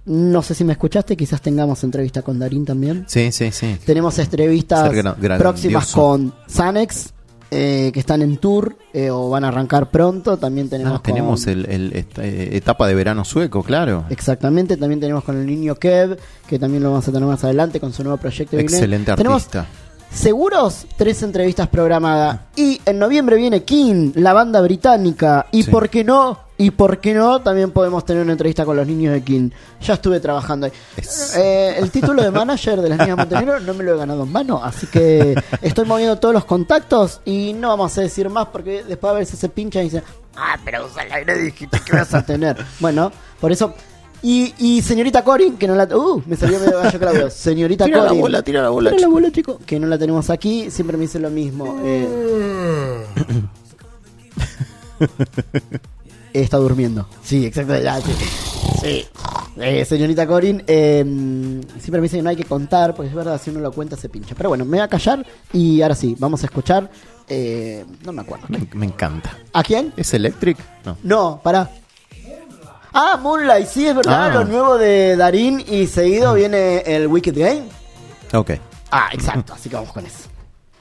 no sé si me escuchaste, quizás tengamos entrevista con Darín también. Sí. Tenemos entrevistas próximas grandioso. con Sanex, que están en tour o van a arrancar pronto. También tenemos tenemos esta etapa de verano sueco, claro. Exactamente, también tenemos con el niño Kev, que también lo vamos a tener más adelante con su nuevo proyecto. Excelente artista. Seguros 3 entrevistas programadas. Y en noviembre viene King, la banda británica. Y Sí. ¿por qué no? También podemos tener una entrevista con los niños de King. Ya estuve trabajando ahí. El título de manager de las niñas Montenegro no me lo he ganado en mano. Así que estoy moviendo todos los contactos. Y no vamos a decir más porque después a veces se pincha y dice: pero usa el aire, dijiste que vas a tener. Bueno, por eso. Y señorita Corin, que no la... me salió medio gallo Claudio. Señorita Tira Corin. Tira la bola, chico. Que no la tenemos aquí. Siempre me dice lo mismo. Está durmiendo. Sí, exacto. Sí. Señorita Corin, siempre me dice que no hay que contar, porque es verdad, si uno lo cuenta se pincha. Pero bueno, me voy a callar y ahora sí, vamos a escuchar. No me acuerdo. Me encanta. ¿A quién? ¿Es Electric? No, pará. Moonlight, sí, es verdad, lo nuevo de Darín, y seguido viene el Wicked Game. Ok. Exacto, así que vamos con eso.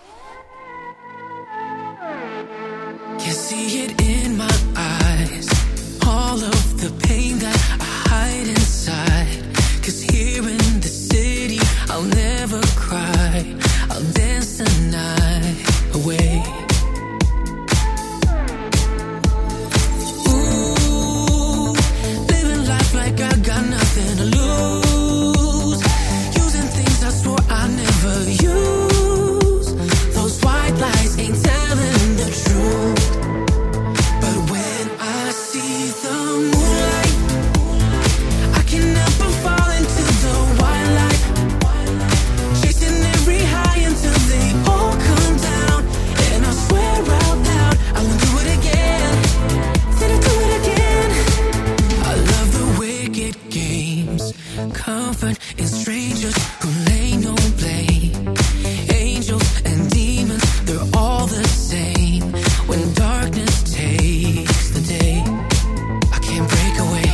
Can see it in my eyes, all of the pain that I hide inside. 'Cause here in the city, I'll never cry, I'll dance the night away. Ooh, living life like I got nothing to lose, using things I swore I never use. Those white lies ain't telling the truth. Comfort in strangers who lay no blame. Angels and demons, they're all the same. When darkness takes the day, I can't break away.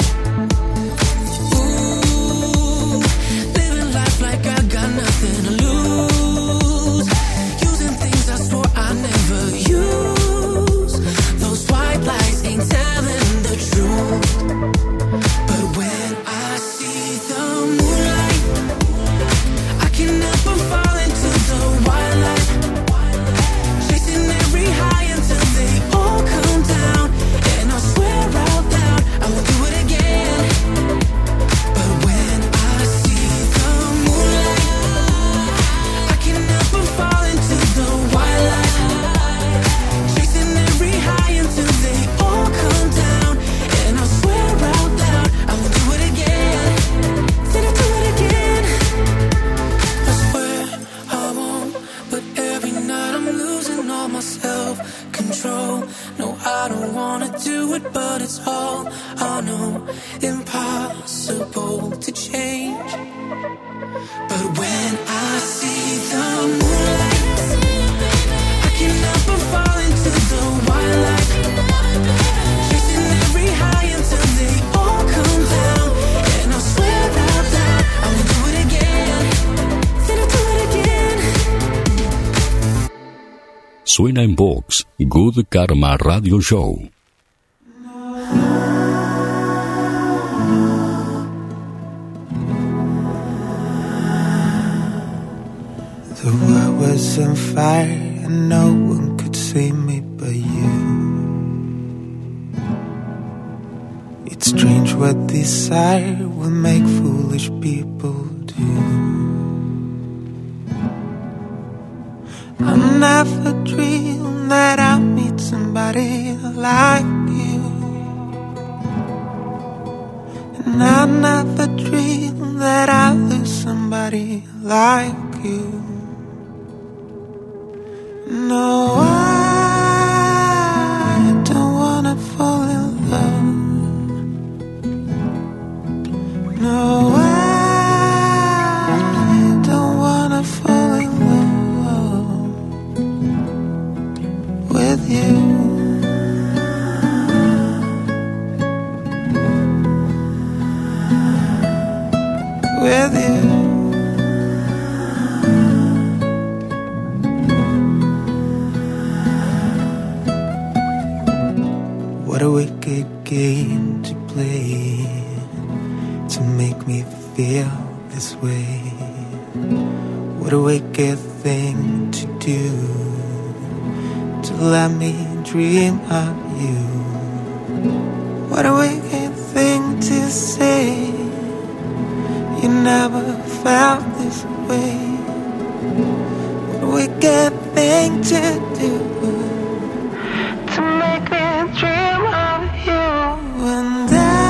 Ooh, living life like I got nothing to lose, using things I swore I never use. Those white lies ain't telling the truth. But when I see the moonlight, I can never fall into the white light, chasing every high until they all come down. And I swear out loud, I will do it again. But when I see the moonlight, I can never fall into the white light, chasing every high until they all come down. And I swear out loud, I will do it again. Then I do it again. I swear I won't, but every night I'm losing all my self-control. No, I don't wanna do it, but it's all I know. Impossible to change. But when I see the moonlight, I can never fall into the white light, chasing every high until they all come down. And I swear out loud, I will do it again. Then I do it again. Suena en Vox, Good Karma Radio Show. The world was on fire and no one could save me but you. It's strange what desire will make foolish people do. I never dreamed that I'd meet somebody like you, and I never dreamed that I'd lose somebody like you. No, I don't wanna fall in love. No, I don't wanna fall in love with you. with you. What a wicked game to play to make me feel this way. What a wicked thing to do to let me dream of you. What a wicked thing to say. You never felt this way. What a wicked thing to do to make me dream of you. And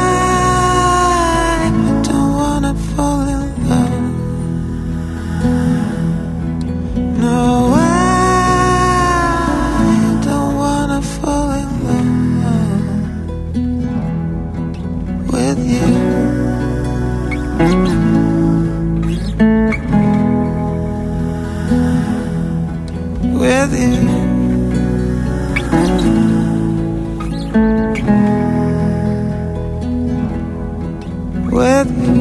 I don't wanna fall in love. No, I don't wanna fall in love with you. With you. With you.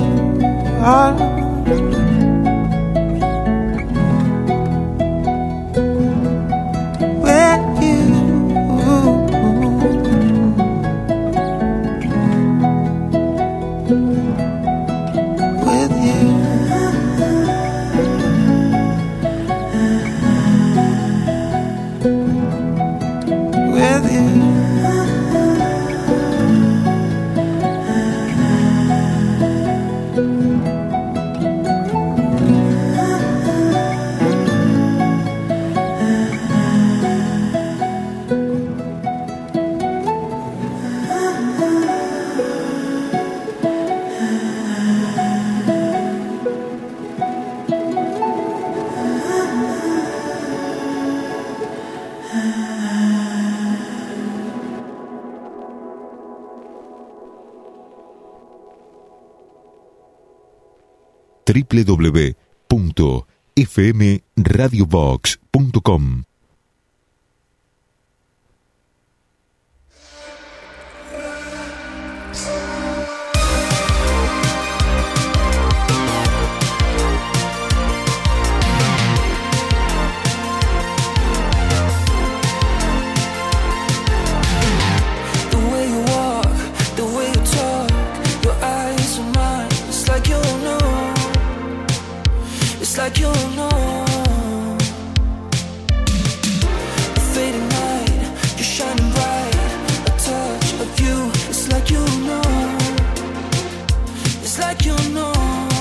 www.fmradiobox.com. Like you know, a fading light, you're shining bright. A touch of you, it's like you know, it's like you know.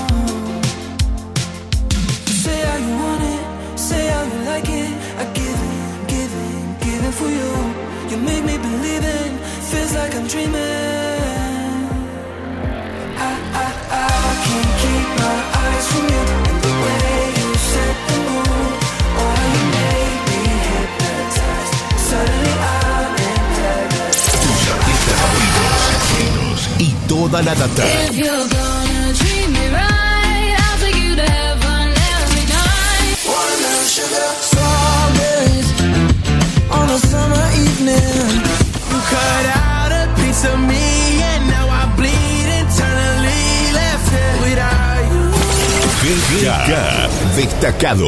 Say how you want it, say how you like it. I give it for you. You make me believe it, feels like I'm dreaming. I can't keep my eyes from you. And the way you set the mood, oh how you make me hypnotized. Suddenly I'm in paradise. Tus artistas favoritos y toda la data. If you're gonna treat me right, I'll take you to heaven every night. Watermelon sugar, strawberries on a summer evening. You cut out a piece of me and now I bleed internally. Left it without you. GK destacado.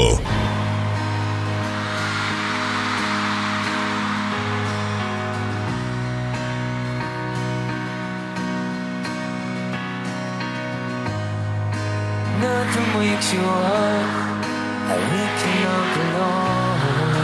Nothing wakes you up like waking up alone.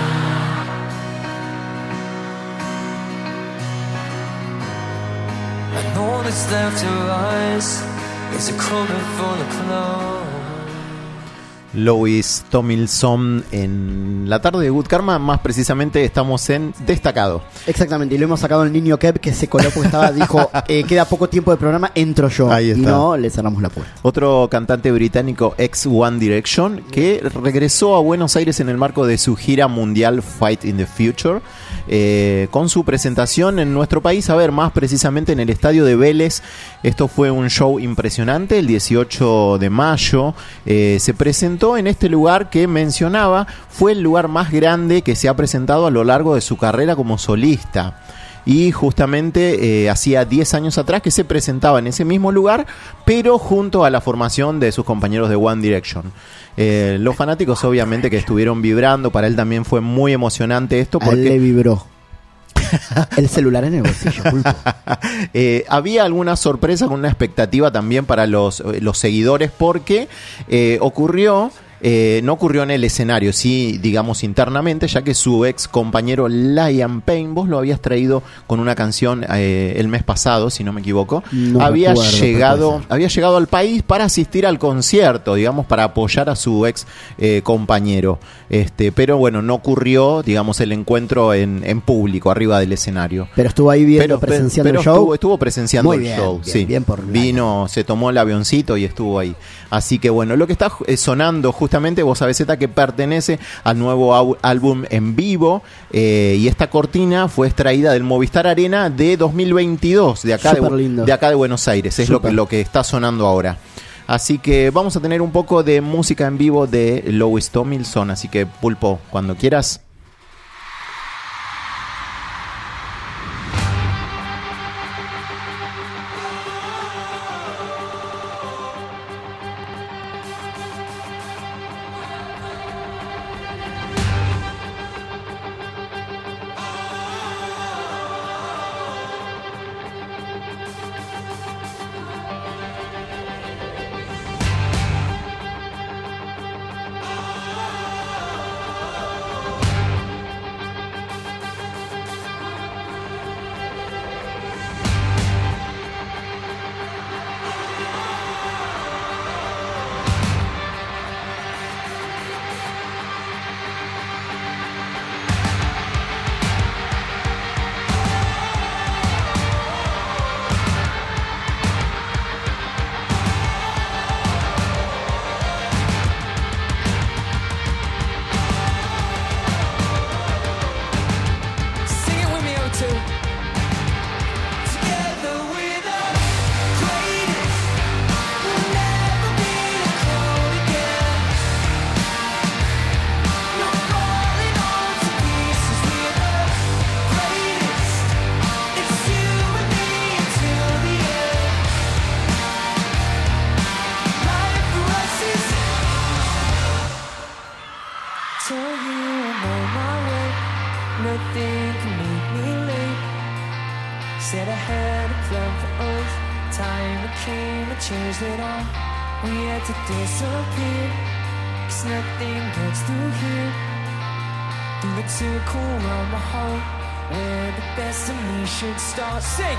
I know that's left to us is a cupboard full of clothes. Louis Tomlinson en la tarde de Good Karma, más precisamente estamos en Destacado. Exactamente, y lo hemos sacado al niño Kev que se coló porque dijo, queda poco tiempo de programa, entro yo. Ahí está. Y no, le cerramos la puerta. Otro cantante británico ex One Direction que regresó a Buenos Aires en el marco de su gira mundial Fight in the Future, con su presentación en nuestro país, a ver, más precisamente en el estadio de Vélez. Esto fue un show impresionante, el 18 de mayo se presentó en este lugar que mencionaba, fue el lugar más grande que se ha presentado a lo largo de su carrera como solista. y justamente hacía 10 años atrás que se presentaba en ese mismo lugar, pero junto a la formación de sus compañeros de One Direction. Los fanáticos obviamente que estuvieron vibrando, para él también fue muy emocionante esto porque... A él le vibró. El celular en el bolsillo, Pulpo. Había alguna sorpresa con una expectativa también para los seguidores porque no ocurrió en el escenario, sí, digamos internamente, ya que su ex compañero Liam Payne, vos lo habías traído con una canción el mes pasado, si no me equivoco, había llegado al país para asistir al concierto, digamos, para apoyar a su ex compañero, pero bueno, no ocurrió, digamos, el encuentro en público, arriba del escenario. Pero estuvo ahí viendo, presenciando el show. Estuvo presenciando muy el bien, show, bien, sí. Bien por vino, se tomó el avioncito y estuvo ahí. Así que bueno, lo que está sonando justamente, vos sabés, Zeta, que pertenece al nuevo álbum en vivo, y esta cortina fue extraída del Movistar Arena de 2022, de acá de Buenos Aires, es lo que está sonando ahora. Así que vamos a tener un poco de música en vivo de Louis Tomlinson, así que Pulpo, cuando quieras. Start sing.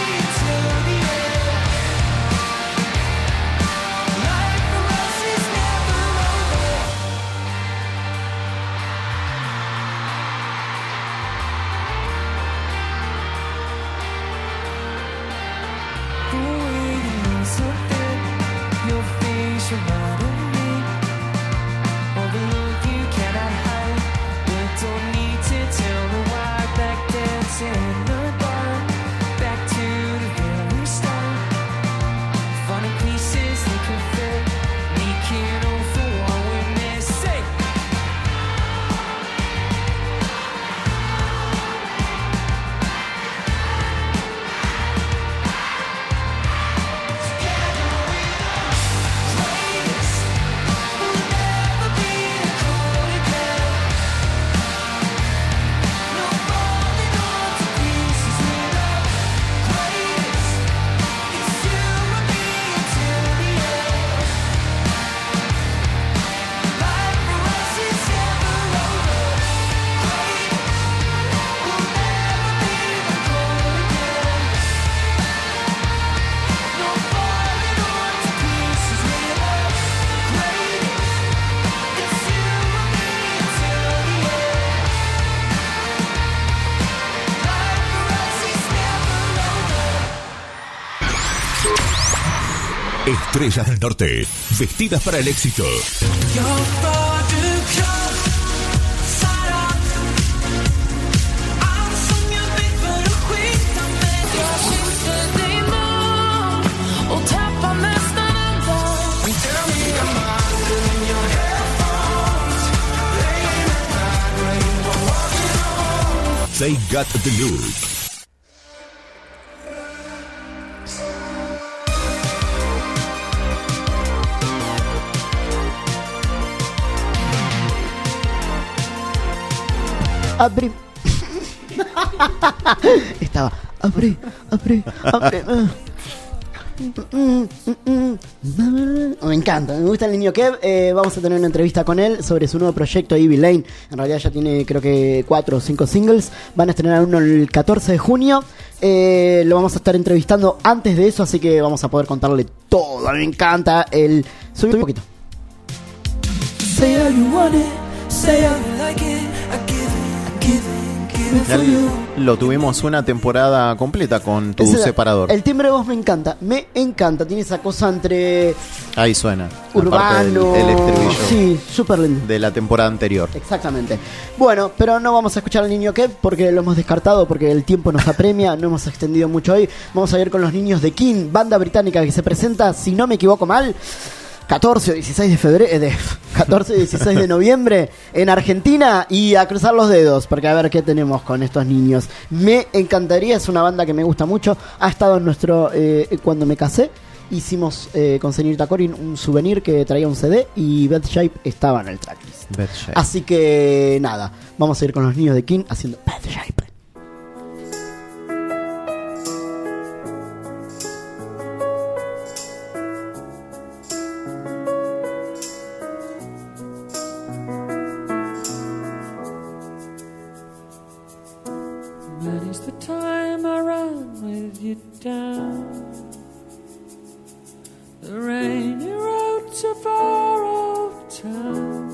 Life for us is now. estrellas del norte, vestidas para el éxito. They got the look. Abrí. Estaba. Abrí. Me encanta, me gusta el niño Kev. Vamos a tener una entrevista con él sobre su nuevo proyecto Evil Lane. En realidad ya tiene creo que 4 o 5 singles. Van a estrenar uno el 14 de junio. Lo vamos a estar entrevistando antes de eso, así que vamos a poder contarle todo. A mí me encanta el... Subí un poquito. Say how you want it, say how you like it, I give it for you. Lo tuvimos una temporada completa con tu separador. El timbre de voz me encanta. Tiene esa cosa entre... Ahí suena. Urbano. El estribillo. Sí, súper lindo. De la temporada anterior. Exactamente. Bueno, pero no vamos a escuchar al niño Kev porque lo hemos descartado, porque el tiempo nos apremia. No hemos extendido mucho hoy. Vamos a ir con los niños de King, banda británica que se presenta, si no me equivoco mal, 14 o 16 de febrero, 14 y 16 de noviembre en Argentina, y a cruzar los dedos porque a ver qué tenemos con estos niños. Me encantaría, es una banda que me gusta mucho. Ha estado en nuestro cuando me casé, hicimos con señorita Corin un souvenir que traía un CD y Bad Shape estaba en el tracklist. Así que nada, vamos a ir con los niños de King haciendo Bad Shape. Many's the time I ran with you down the rainy road to far off town.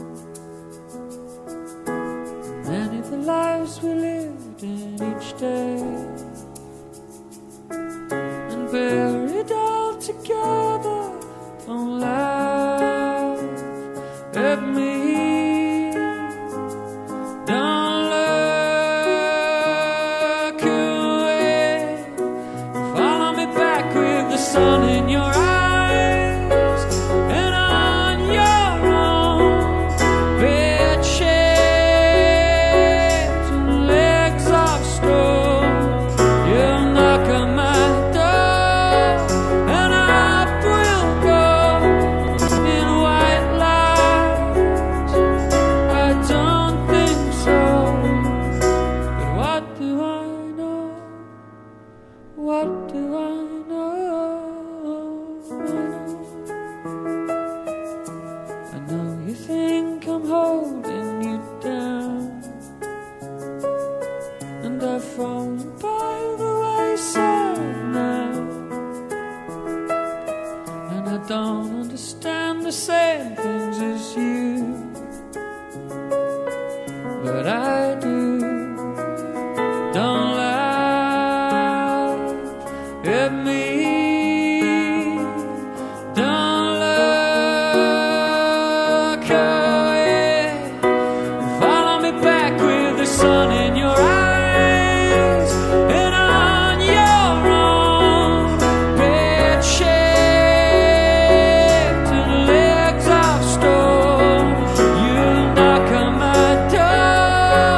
Many the lives we lived in each day, and buried all together. Don't laugh at me. Don't look away. Follow me back with the sun in your eyes, and on your own bed shaped and legs of stone. You'll knock on my door, and up will go in white light. I don't think so, but what do I know? What do I know? I know you think I'm holding you down, and I've fallen by the wayside now, and I don't understand the same things as you, but I do. Don't laugh at me. Don't look away. Follow me back with the sun in your eyes, and on your own bed shaped and legs of stone. You'll knock on my door,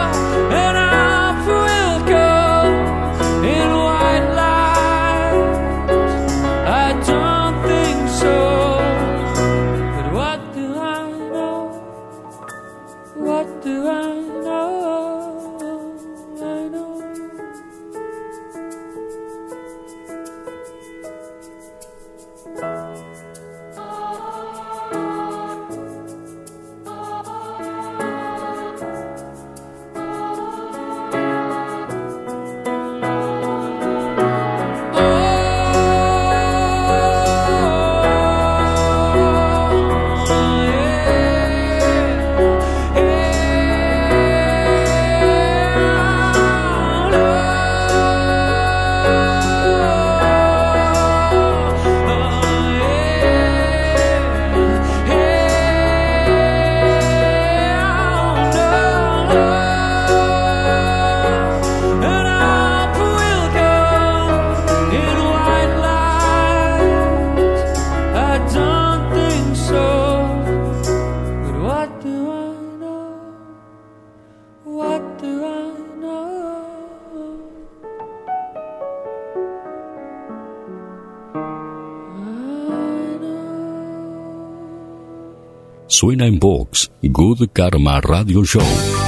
Suena en Vox, Good Karma Radio Show.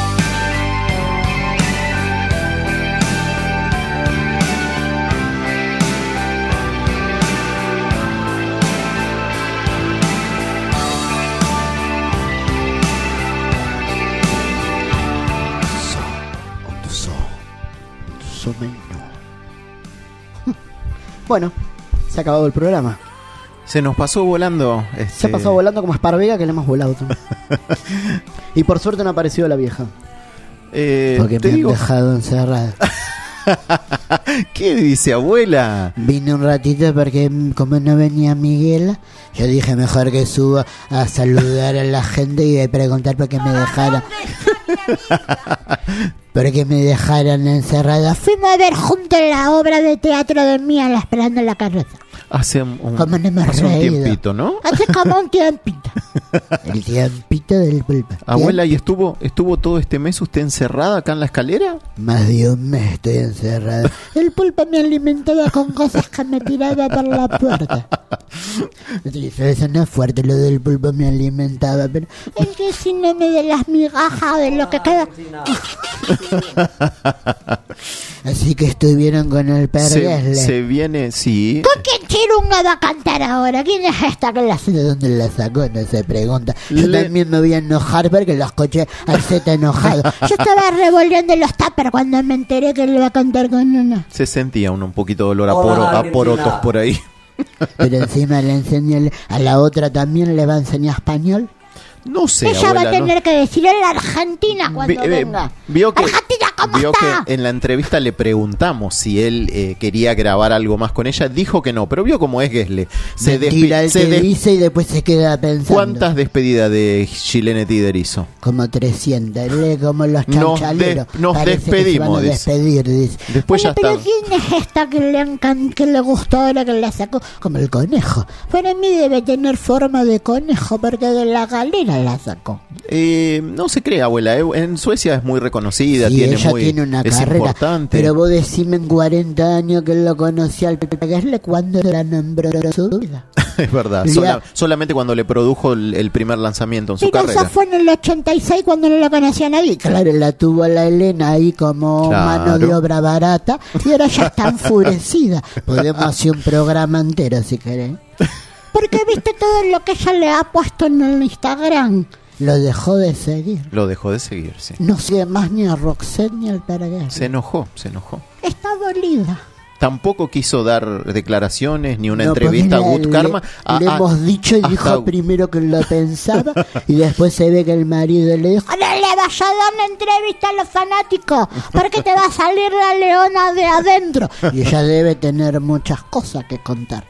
Bueno, se ha acabado el programa. Se nos pasó volando. Se ha pasado volando como Esparvega, que le hemos volado también. Y por suerte no ha aparecido la vieja. Porque me han dejado encerrada. ¿Qué dice, abuela? Vine un ratito porque como no venía Miguel, yo dije mejor que suba a saludar a la gente y preguntar por qué me dejaran. ¿Por qué me dejaran encerrada? Fuimos a ver juntos la obra de teatro de Mía, Esperando la carroza. Hace un reído? Tiempito, ¿no? Hace como un tiempito. El tiempito del pulpo. Abuela, ¿y estuvo todo este mes usted encerrada acá en la escalera? Más de un mes estoy encerrada. El pulpo me alimentaba con cosas que me tiraba por la puerta. Eso no es fuerte, lo del pulpo me alimentaba, pero es que si no me de las migajas de lo que queda. Así que estuvieron con el perguesle. Se viene, sí. ¿Con quién Chirunga va a cantar ahora? ¿Quién es esta que la hace? ¿De dónde la sacó? No se pregunta. Yo también me voy a enojar porque lo escuché al Z enojado. Yo estaba revolviendo los tuppers cuando me enteré que le iba a cantar con una. Se sentía un poquito de olor a porotos por ahí. Pero encima le enseñó a la otra también le va a enseñar español. No sé, ella abuela, va a tener que decir en la Argentina cuando venga. Vio que, Argentina, ¿cómo vio está? que en la entrevista le preguntamos si él quería grabar algo más con ella. Dijo que no, pero vio cómo es Gesle. Mentira, él te dice y después se queda pensando. ¿Cuántas despedidas de Chilene Tider hizo? Como 300, como los chanchaleros. Nos despedimos, despedir, dice. Después ya pero está. ¿quién es esta que le gustó ahora que la sacó? Como el conejo. Para mí debe tener forma de conejo porque de la galera la sacó. No se cree, abuela. En Suecia es muy reconocida, Sí, ella tiene una es carrera. importante. Pero vos decime en 40 años que lo conocí al Peguesle cuando la nombró en su vida. Es verdad. Solamente cuando le produjo el primer lanzamiento en su Pero carrera. eso fue en el 86 cuando no la conocía nadie. Claro, la tuvo la Elena ahí como mano de obra barata y ahora ya está enfurecida. Podemos hacer un programa entero si querés. Porque viste todo lo que ella le ha puesto en el Instagram. Lo dejó de seguir. Sí. No sigue más ni a Roxette ni al Perguesle. Se enojó. Está dolida. Tampoco quiso dar declaraciones ni una entrevista a Good Karma. Le hemos dicho y dijo primero que lo pensaba y después se ve que el marido le dijo: no le vaya a dar una entrevista a los fanáticos porque te va a salir la leona de adentro. Y ella debe tener muchas cosas que contar.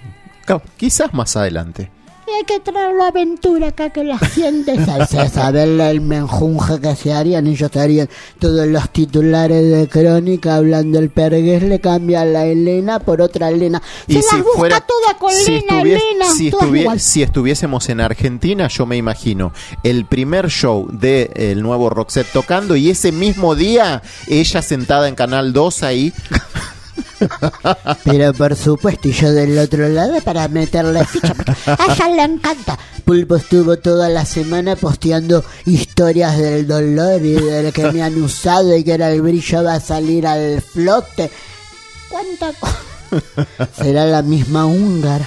Quizás más adelante. Y hay que traerlo a Aventura acá que la sientes. Al saber el menjunje que se harían, ellos harían todos los titulares de Crónica hablando del Perguesle, cambia a la Elena por otra Elena. Se las busca toda con Elena. Si estuviésemos en Argentina, yo me imagino el primer show del nuevo Roxette tocando y ese mismo día ella sentada en Canal 2 ahí. Pero por supuesto, y yo del otro lado para meterle ficha, porque a ella le encanta. Pulpo estuvo toda la semana posteando historias del dolor y del que me han usado y que ahora el brillo va a salir al flote. ¿Cuánta cosa? Será la misma húngara.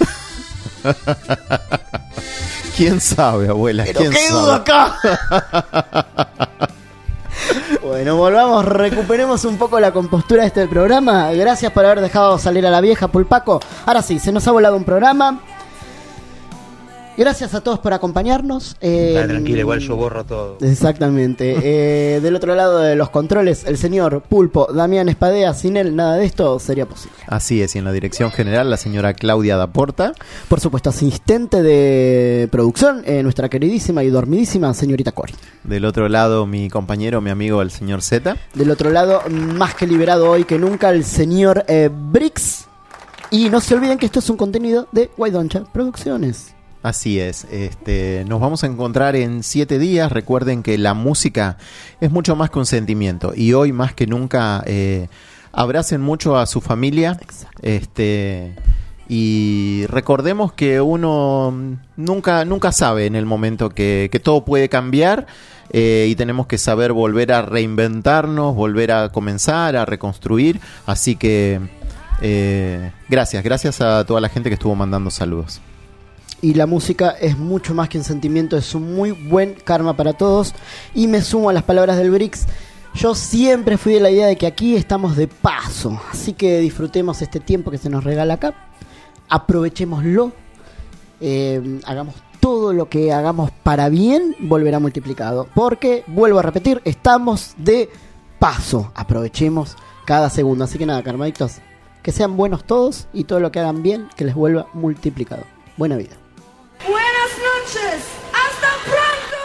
¿Quién sabe, abuela? ¿Pero ¿Quién qué sabe? duda acá? Bueno, volvamos, recuperemos un poco la compostura de este programa. Gracias por haber dejado salir a la vieja, Pulpaco. Ahora sí, se nos ha volado un programa. Gracias a todos por acompañarnos. Tranquila, igual yo borro todo. Exactamente. Del otro lado de los controles, el señor Pulpo, Damián Espadea. Sin él, nada de esto sería posible. Así es, y en la dirección general, la señora Claudia Daporta. Por supuesto, asistente de producción, nuestra queridísima y dormidísima señorita Cori. Del otro lado, mi compañero, mi amigo, el señor Z. Del otro lado, más que liberado hoy que nunca, el señor Brix. Y no se olviden que esto es un contenido de Guaidoncha Producciones. Así es, nos vamos a encontrar en 7 días. Recuerden que la música es mucho más que un sentimiento y hoy más que nunca abracen mucho a su familia. Y recordemos que uno nunca sabe en el momento que todo puede cambiar, y tenemos que saber volver a reinventarnos, volver a comenzar, a reconstruir. Así que gracias a toda la gente que estuvo mandando saludos. Y la música es mucho más que un sentimiento, es un muy buen karma para todos. Y me sumo a las palabras del Brix. Yo siempre fui de la idea de que aquí estamos de paso, así que disfrutemos este tiempo que se nos regala acá, aprovechémoslo, hagamos todo lo que hagamos para bien, volverá multiplicado, porque, vuelvo a repetir, estamos de paso, aprovechemos cada segundo. Así que nada, karmadictos, que sean buenos todos y todo lo que hagan bien, que les vuelva multiplicado. Buena vida. Buenas noches, hasta pronto.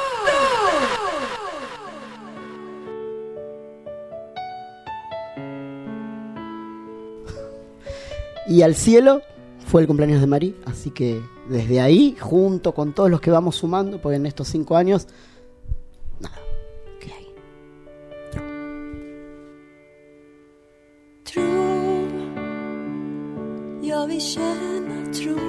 Y al cielo fue el cumpleaños de Mari, así que desde ahí, junto con todos los que vamos sumando, porque en estos 5 años, nada, ¿qué hay? Tro, jag vill känna tro.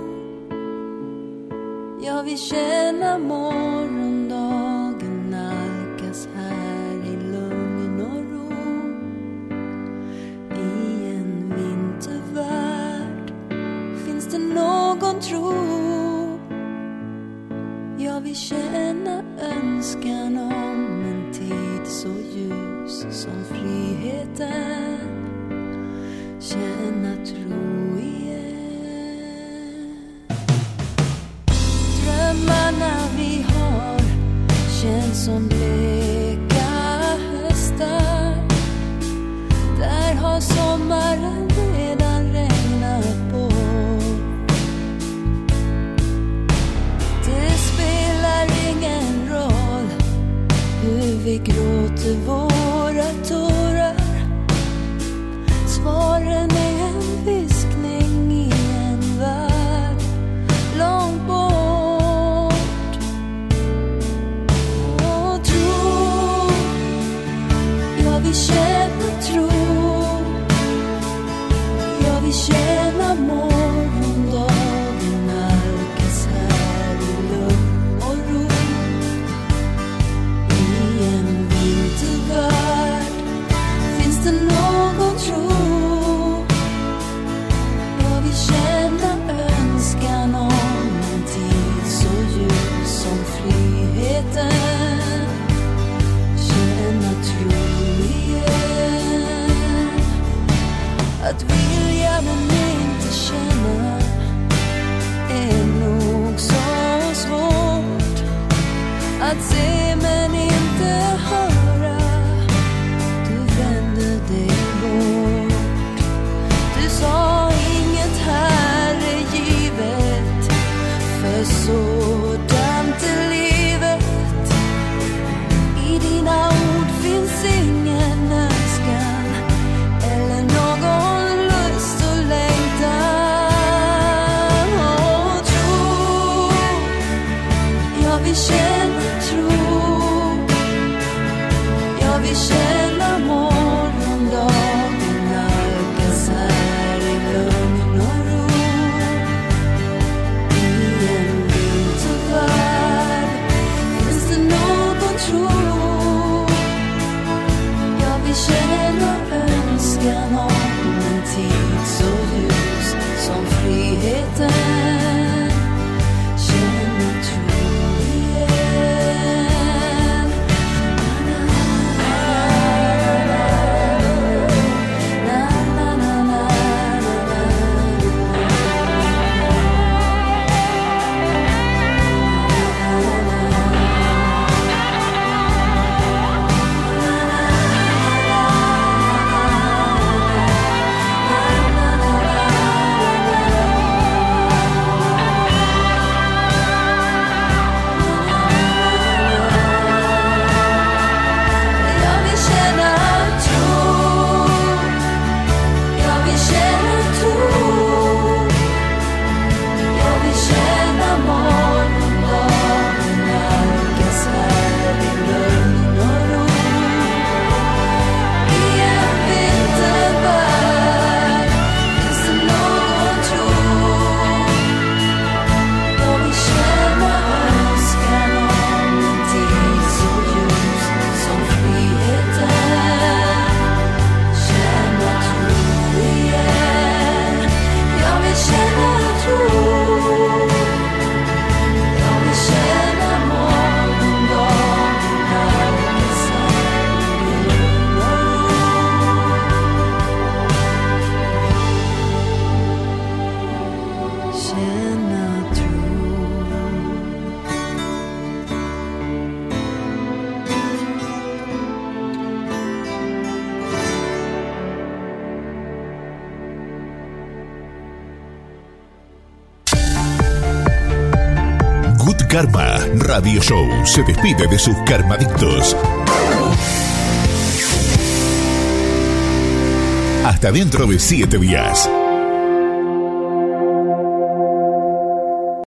Jag vill känna morgondagen nalkas här i lugn och ro. I en vintervärld finns det någon tro. Jag vill känna önskan om en tid så ljus som friheten. Känna tro igen. Drömmarna vi har känns som bleka höstar. Där har sommaren redan regnat på. Det spelar ingen roll hur vi gråter våra tårar. Svaren är en viskning i en värld långt bort. Och tro, jag vill känna tro. Jag vill känna morgondagen nalkas här i lugn och ro. I en vintervärld finns det någon tro. Jag vill känna önskan om en tid så ljus som friheten. Känna tro igen. Att vilja men inte känna är nog så svårt. Att se men inte höra. Du vände dig bort. Du sa inget här är givet. För sådant är livet. I dina ord finns ingen önskan eller någon lust och längtan. Och tro, jag vill känna tro. Jag vill känna morgondagen nalkas här i lugn och ro. I en vintervärld finns det någon tro. Jag vill känna önskan om en tid så ljus som friheten. Känna tro igen. Karma Radio Show se despide de sus karmadictos. Hasta dentro de 7 días.